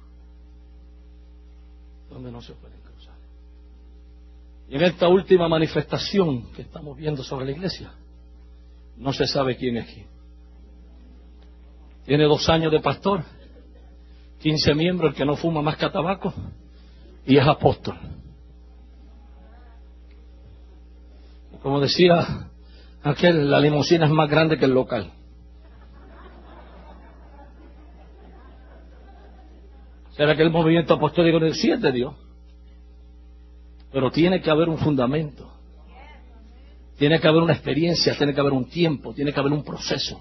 donde no se pueden cruzar. Y en esta última manifestación que estamos viendo sobre la iglesia, no se sabe quién es quién. Tiene 2 años de pastor, 15 miembros, el que no fuma más que tabaco, y es apóstol. Como decía aquel, la limusina es más grande que el local. ¿Será que el movimiento apostólico sí es de Dios? Pero tiene que haber un fundamento. Tiene que haber una experiencia, tiene que haber un tiempo, tiene que haber un proceso.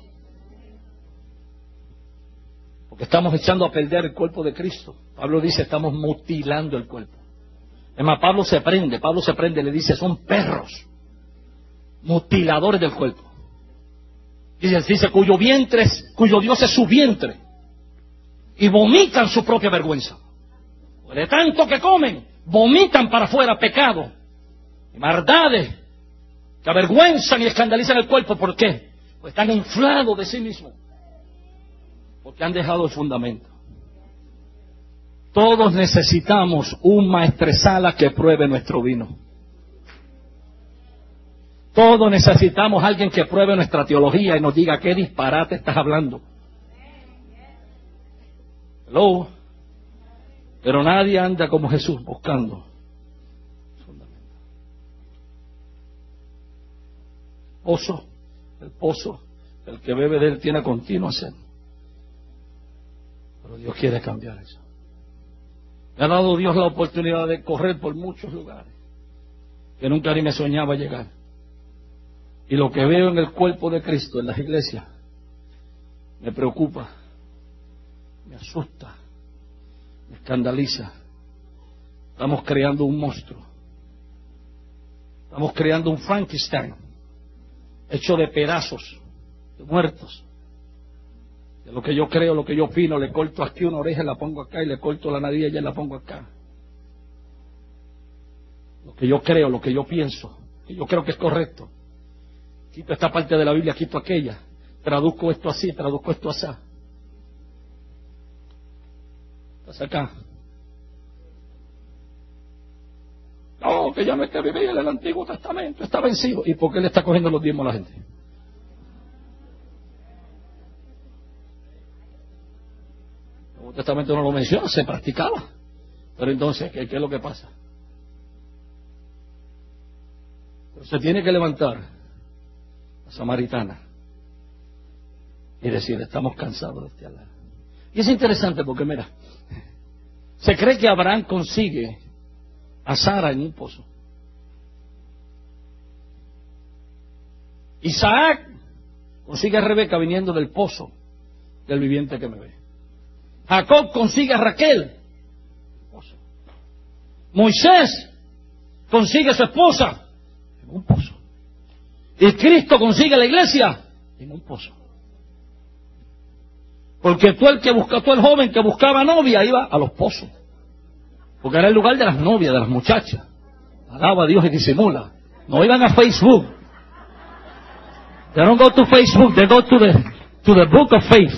Porque estamos echando a perder el cuerpo de Cristo. Pablo dice, estamos mutilando el cuerpo. Es más, Pablo se prende, le dice, son perros, mutiladores del cuerpo. Dice, cuyo Dios es su vientre, y vomitan su propia vergüenza. De tanto que comen, vomitan para afuera pecado y maldades que avergüenzan y escandalizan el cuerpo. ¿Por qué? Pues están inflados de sí mismos, porque han dejado el fundamento. Todos necesitamos un maestresala que pruebe nuestro vino. Todos necesitamos alguien que pruebe nuestra teología y nos diga qué disparate estás hablando. Hello. Pero nadie anda como Jesús buscando fundamento. El pozo, el que bebe de él tiene continua sed. Pero Dios quiere cambiar eso. Me ha dado Dios la oportunidad de correr por muchos lugares que nunca ni me soñaba llegar. Y lo que veo en el cuerpo de Cristo, en las iglesias, me preocupa, me asusta, me escandaliza. Estamos creando un monstruo. Estamos creando un Frankenstein hecho de pedazos, de muertos. De lo que yo creo, lo que yo opino, le corto aquí una oreja y la pongo acá, y le corto la nariz y la pongo acá. Lo que yo creo, lo que yo pienso, que yo creo que es correcto. Quito esta parte de la Biblia, quito aquella. Traduzco esto así, traduzco esto así. ¿Estás acá? No, que ya no es que vivía en el Antiguo Testamento, está vencido. ¿Y por qué le está cogiendo los diezmos a la gente? El Nuevo Testamento no lo menciona, se practicaba. Pero entonces, ¿qué es lo que pasa? Pero se tiene que levantar la samaritana y decir, estamos cansados de este hablar. Y es interesante porque, mira, se cree que Abraham consigue a Sara en un pozo. Isaac consigue a Rebeca viniendo del pozo del viviente que me ve. Jacob consigue a Raquel. Pozo. Moisés consigue a su esposa en un pozo. Y Cristo consigue a la iglesia en un pozo. Porque tú el joven que buscaba novia iba a los pozos. Porque era el lugar de las novias, de las muchachas. Alaba a Dios y disimula. No iban a Facebook. They don't go to Facebook, they go to the book of faith.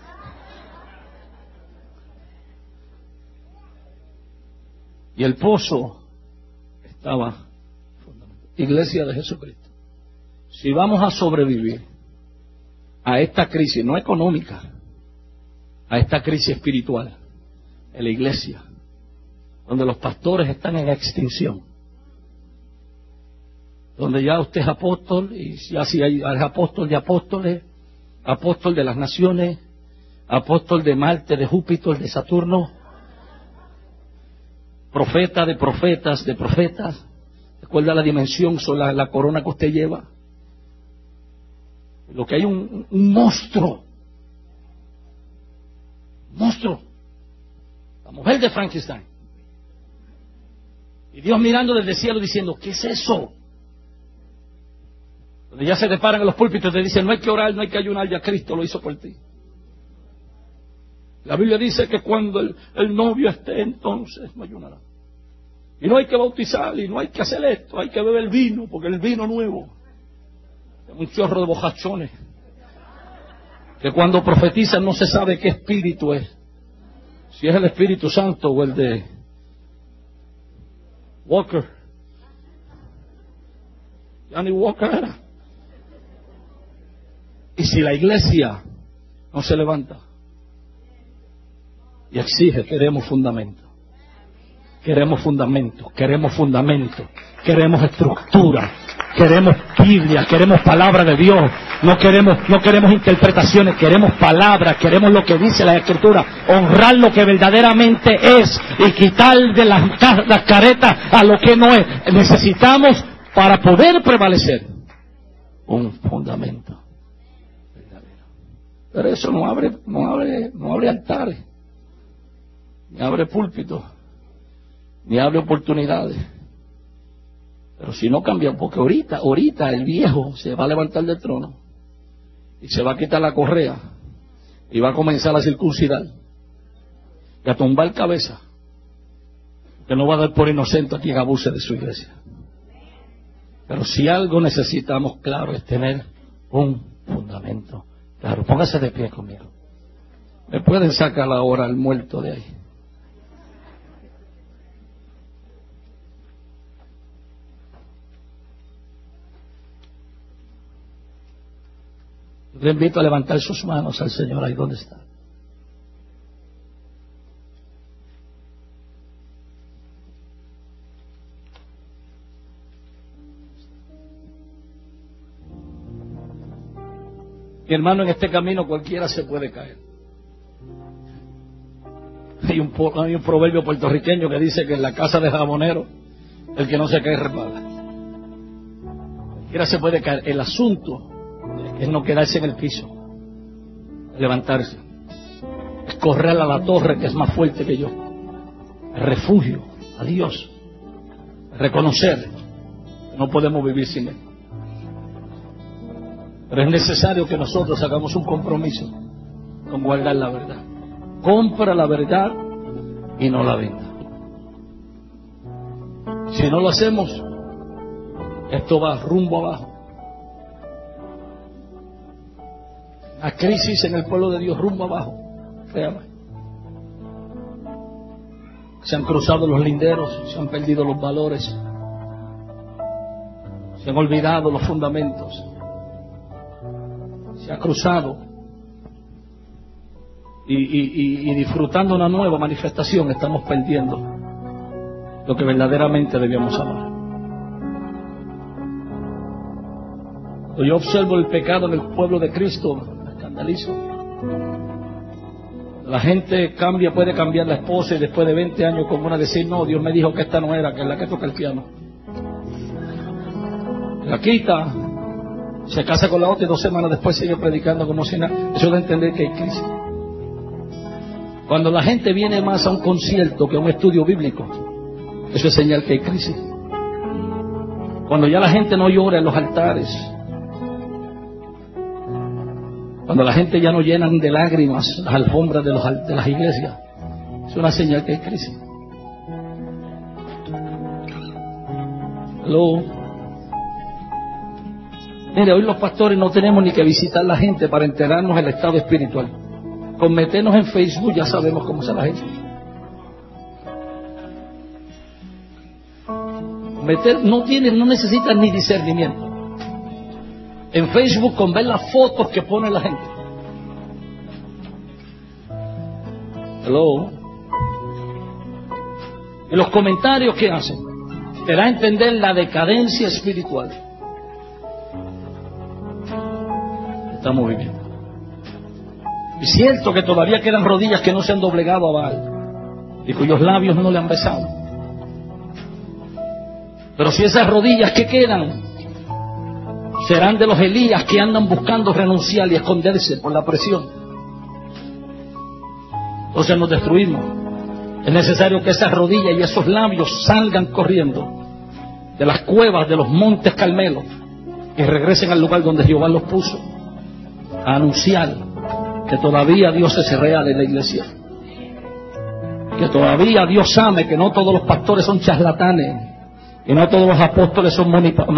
Y el pozo estaba fundamentado. Iglesia de Jesucristo. Si vamos a sobrevivir a esta crisis, no económica, a esta crisis espiritual, en la iglesia, donde los pastores están en extinción, donde ya usted es apóstol, y ya si hay apóstol de apóstoles, apóstol de las naciones, apóstol de Marte, de Júpiter, de Saturno, profeta de profetas, recuerda la dimensión sobre la corona que usted lleva. Lo que hay un monstruo, la mujer de Frankenstein, y Dios mirando desde el cielo diciendo, ¿qué es eso? Donde ya se te paran en los púlpitos y te dicen, no hay que orar, no hay que ayunar, ya Cristo lo hizo por ti. La Biblia dice que cuando el novio esté, entonces no ayunará. Y no hay que bautizar, y no hay que hacer esto, hay que beber vino, porque el vino nuevo es un chorro de bojachones, que cuando profetizan no se sabe qué espíritu es, si es el Espíritu Santo o el de Walker. Johnny Walker era. Y si la iglesia no se levanta y exige, queremos fundamento. Queremos fundamento, queremos fundamento, queremos estructura, queremos Biblia, queremos palabra de Dios, no queremos interpretaciones, queremos palabra, queremos lo que dice la Escritura, honrar lo que verdaderamente es y quitar de las caretas a lo que no es. Necesitamos, para poder prevalecer, un fundamento verdadero. Pero eso no abre altares, ni abre púlpitos, ni abre oportunidades. Pero si no cambia, porque ahorita el viejo se va a levantar del trono y se va a quitar la correa y va a comenzar a circuncidar y a tumbar cabeza, que no va a dar por inocente a quien abuse de su iglesia. Pero si algo necesitamos, claro, es tener un fundamento. Claro, póngase de pie conmigo. ¿Me pueden sacar ahora al muerto de ahí? Le invito a levantar sus manos al Señor ahí donde está. Mi hermano, en este camino cualquiera se puede caer. Hay un proverbio puertorriqueño que dice que en la casa de jabonero el que no se cae resbala. Cualquiera se puede caer. El asunto es no quedarse en el piso, levantarse, es correr a la torre que es más fuerte que yo, el refugio, a Dios, reconocer que no podemos vivir sin Él. Pero es necesario que nosotros hagamos un compromiso con guardar la verdad. Compra la verdad y no la venda. Si no lo hacemos, esto va rumbo abajo. La crisis en el pueblo de Dios rumbo abajo. Créame. Se han cruzado los linderos, se han perdido los valores, se han olvidado los fundamentos, se ha cruzado y disfrutando una nueva manifestación estamos perdiendo lo que verdaderamente debíamos amar. Cuando yo observo el pecado en el pueblo de Cristo, me escandalizo. La gente puede cambiar la esposa y después de 20 años con una decir, no, Dios me dijo que esta no era, que es la que toca el piano. La quita, se casa con la otra y 2 semanas después sigue predicando como si nada. Eso de entender que hay crisis. Cuando la gente viene más a un concierto que a un estudio bíblico, eso es señal que hay crisis. Cuando ya la gente no llora en los altares, cuando la gente ya no llenan de lágrimas las alfombras de las iglesias, es una señal que hay crisis. Hello. Mire, hoy los pastores no tenemos ni que visitar la gente para enterarnos del estado espiritual. Con meternos en Facebook ya sabemos cómo está la gente. No necesitan ni discernimiento. En Facebook con ver las fotos que pone la gente. Hello. Y los comentarios que hacen te da a entender la decadencia espiritual que estamos viviendo. Y cierto que todavía quedan rodillas que no se han doblegado a Baal y cuyos labios no le han besado. Pero si esas rodillas que quedan serán de los Elías que andan buscando renunciar y esconderse por la presión, entonces nos destruimos. Es necesario que esas rodillas y esos labios salgan corriendo de las cuevas de los montes Carmelo y regresen al lugar donde Jehová los puso, a anunciar que todavía Dios es real en la iglesia. que todavía Dios ame que no todos los pastores son charlatanes, y no todos los apóstoles son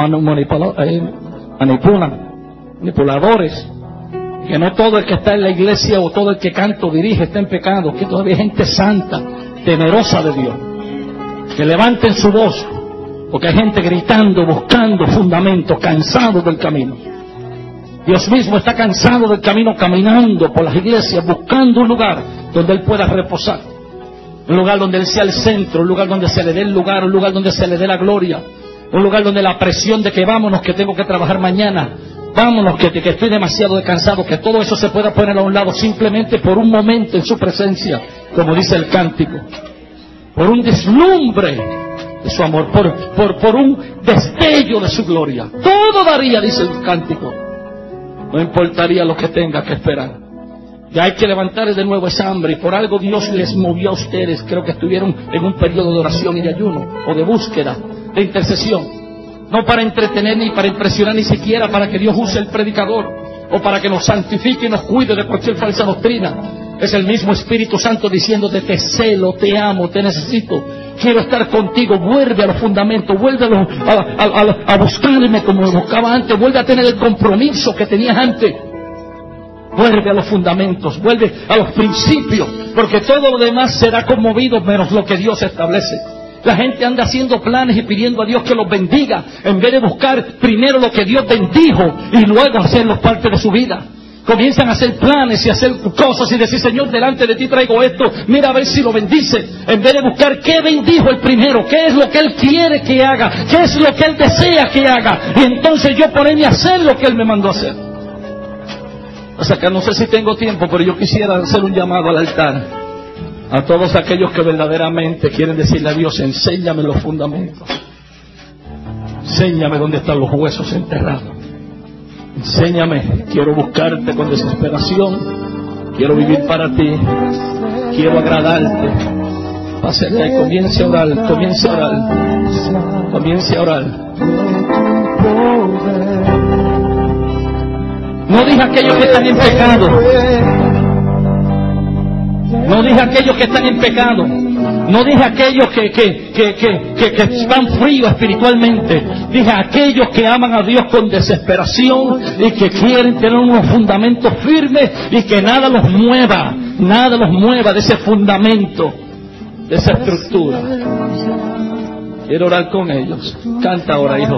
manipuladores, que no todo el que está en la iglesia o todo el que canta o dirige está en pecado, que todavía hay gente santa, temerosa de Dios, que levanten su voz, porque hay gente gritando, buscando fundamentos, cansados del camino. Dios mismo está cansado del camino, caminando por las iglesias, buscando un lugar donde Él pueda reposar, un lugar donde Él sea el centro, un lugar donde se le dé el lugar, un lugar donde se le dé la gloria, un lugar donde la presión de que vámonos, que tengo que trabajar mañana, vámonos, que estoy demasiado cansado, que todo eso se pueda poner a un lado simplemente por un momento en su presencia, como dice el cántico, por un deslumbre de su amor, por un destello de su gloria. Todo daría, dice el cántico, no importaría lo que tenga que esperar. Ya hay que levantar de nuevo esa hambre, y por algo Dios les movió a ustedes. Creo que estuvieron en un periodo de oración y de ayuno, o de búsqueda, de intercesión, no para entretener ni para impresionar, ni siquiera para que Dios use el predicador o para que nos santifique y nos cuide de cualquier falsa doctrina. Es el mismo Espíritu Santo diciéndote: te celo, te amo, te necesito, quiero estar contigo. Vuelve a los fundamentos, vuelve a buscarme como buscaba antes, vuelve a tener el compromiso que tenías antes, vuelve a los fundamentos, vuelve a los principios, porque todo lo demás será conmovido menos lo que Dios establece. La gente anda haciendo planes y pidiendo a Dios que los bendiga, en vez de buscar primero lo que Dios bendijo y luego hacerlos parte de su vida. Comienzan a hacer planes y a hacer cosas y decir: Señor, delante de ti traigo esto, mira a ver si lo bendice, en vez de buscar qué bendijo el primero, qué es lo que Él quiere que haga, qué es lo que Él desea que haga, y entonces yo ponerme a hacer lo que Él me mandó a hacer. O sea que no sé si tengo tiempo, pero yo quisiera hacer un llamado al altar a todos aquellos que verdaderamente quieren decirle a Dios: enséñame los fundamentos, enséñame dónde están los huesos enterrados, enséñame, quiero buscarte con desesperación, quiero vivir para ti, quiero agradarte. Pásate y comience a orar, comience a orar, comience a orar. No dije aquellos que están en pecado, no dije aquellos que están en pecado, no dije aquellos que están fríos espiritualmente, dije aquellos que aman a Dios con desesperación y que quieren tener unos fundamentos firmes y que nada los mueva de ese fundamento, de esa estructura. Quiero orar con ellos. Canta ahora, hijo.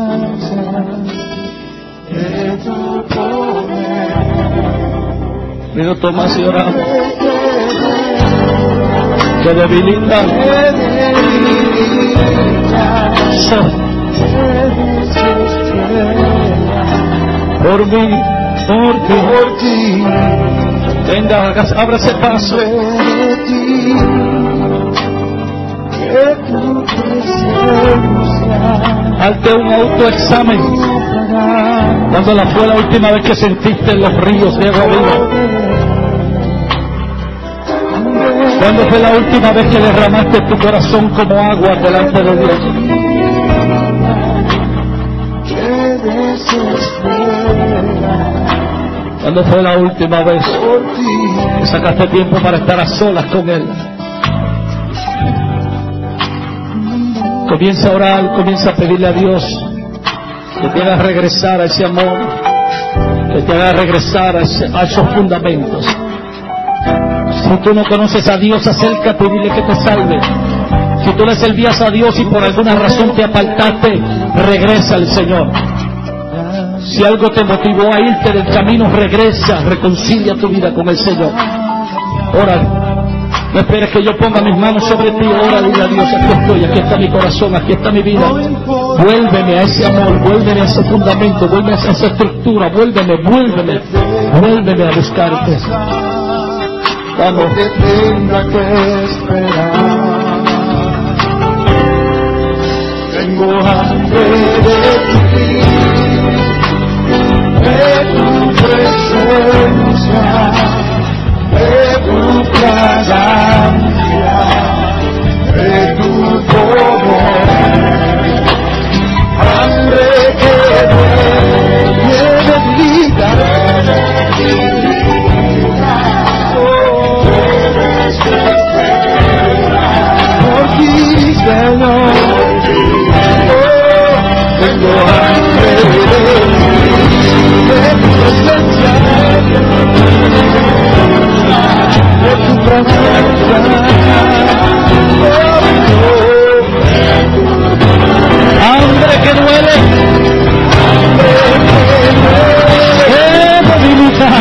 Minuto más y oramos. Que debilita, por mí, por ti. Venga, ábrase paso. Hazte un autoexamen. ¿Cuándo fue la última vez que sentiste los ríos de agua viva? ¿Cuándo fue la última vez que derramaste tu corazón como agua delante de Dios? ¿Cuándo fue la última vez que sacaste tiempo para estar a solas con Él? Comienza a orar, comienza a pedirle a Dios que te haga regresar a ese amor, que te haga regresar a esos fundamentos. Si tú no conoces a Dios, acércate y dile que te salve. Si tú le servías a Dios y por alguna razón te apartaste, regresa al Señor. Si algo te motivó a irte del camino, regresa, reconcilia tu vida con el Señor. Ora. No esperes que yo ponga mis manos sobre ti. Ora, dile a Dios: aquí estoy, aquí está mi corazón, aquí está mi vida. Vuélveme a ese amor, vuélveme a ese fundamento, vuélveme a esa estructura, vuélveme a buscarte. Vamos. Que tenga que esperar. Tengo hambre de ti, de tu presencia, de tu fragancia, de tu poder. Hambre que me vida. Hambre que duele, que debilita,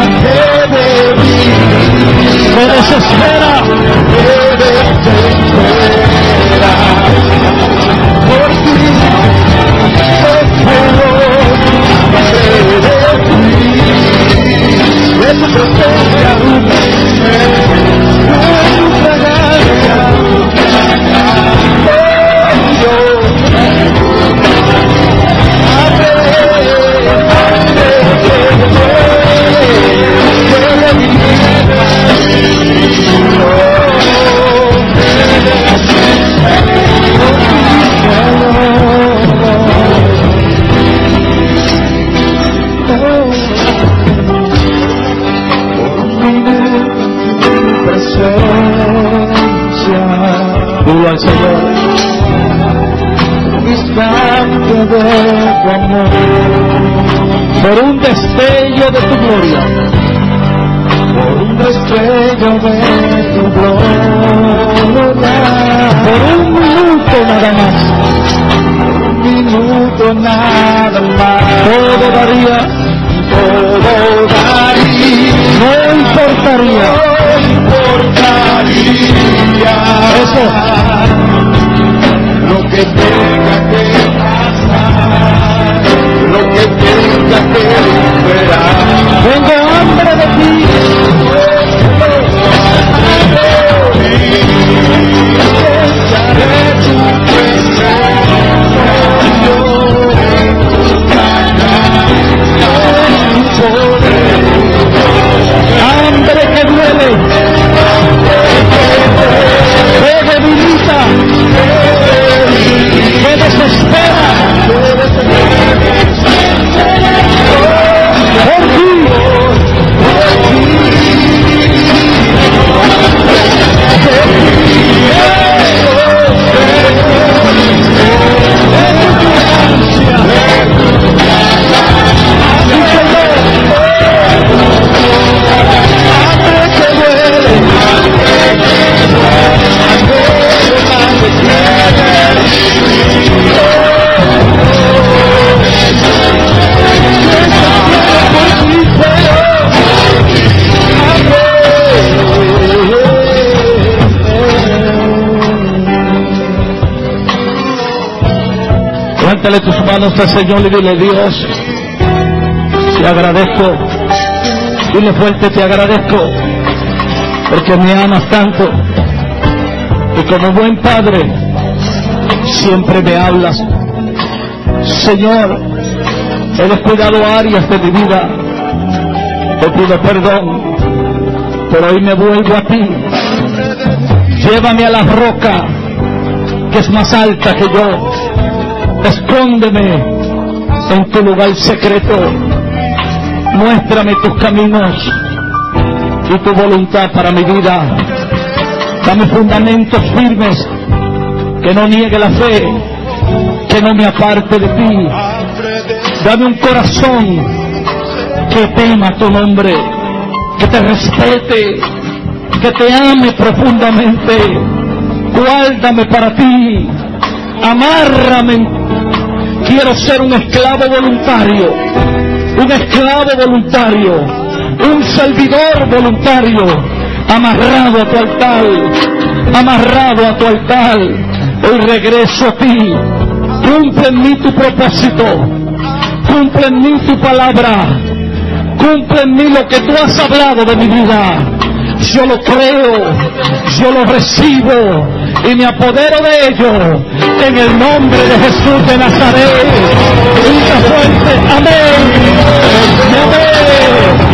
que desespera, por ti, de tu presencia, dilo al Señor, instante de tu amor, por un destello de tu gloria, por un destello de tu gloria, por un minuto nada más, un minuto nada más, todo daría, no importaría, eso, lo que tenga que pasar, lo que tenga que esperar. Tengo hambre de ti, estaré tu presencia, hambre que duele, que debilita, que desespera, por ti, levántale tus manos al Señor y dile: Dios, te agradezco. Dile fuerte: te agradezco porque me amas tanto y como buen padre siempre me hablas. Señor, he descuidado áreas de mi vida, te pido perdón, pero hoy me vuelvo a ti. Llévame a la roca que es más alta que yo. Escóndeme en tu lugar secreto. Muéstrame tus caminos y tu voluntad para mi vida. Dame fundamentos firmes, que no niegue la fe, que no me aparte de ti. Dame un corazón que tema tu nombre, que te respete, que te ame profundamente. Guárdame para ti, amárrame. Quiero ser un esclavo voluntario, un servidor voluntario, amarrado a tu altar, amarrado a tu altar. Hoy regreso a ti. Cumple en mí tu propósito, cumple en mí tu palabra, cumple en mí lo que tú has hablado de mi vida. Yo lo creo, yo lo recibo y me apodero de ello en el nombre de Jesús de Nazaret. Grita fuerte: amén, amén.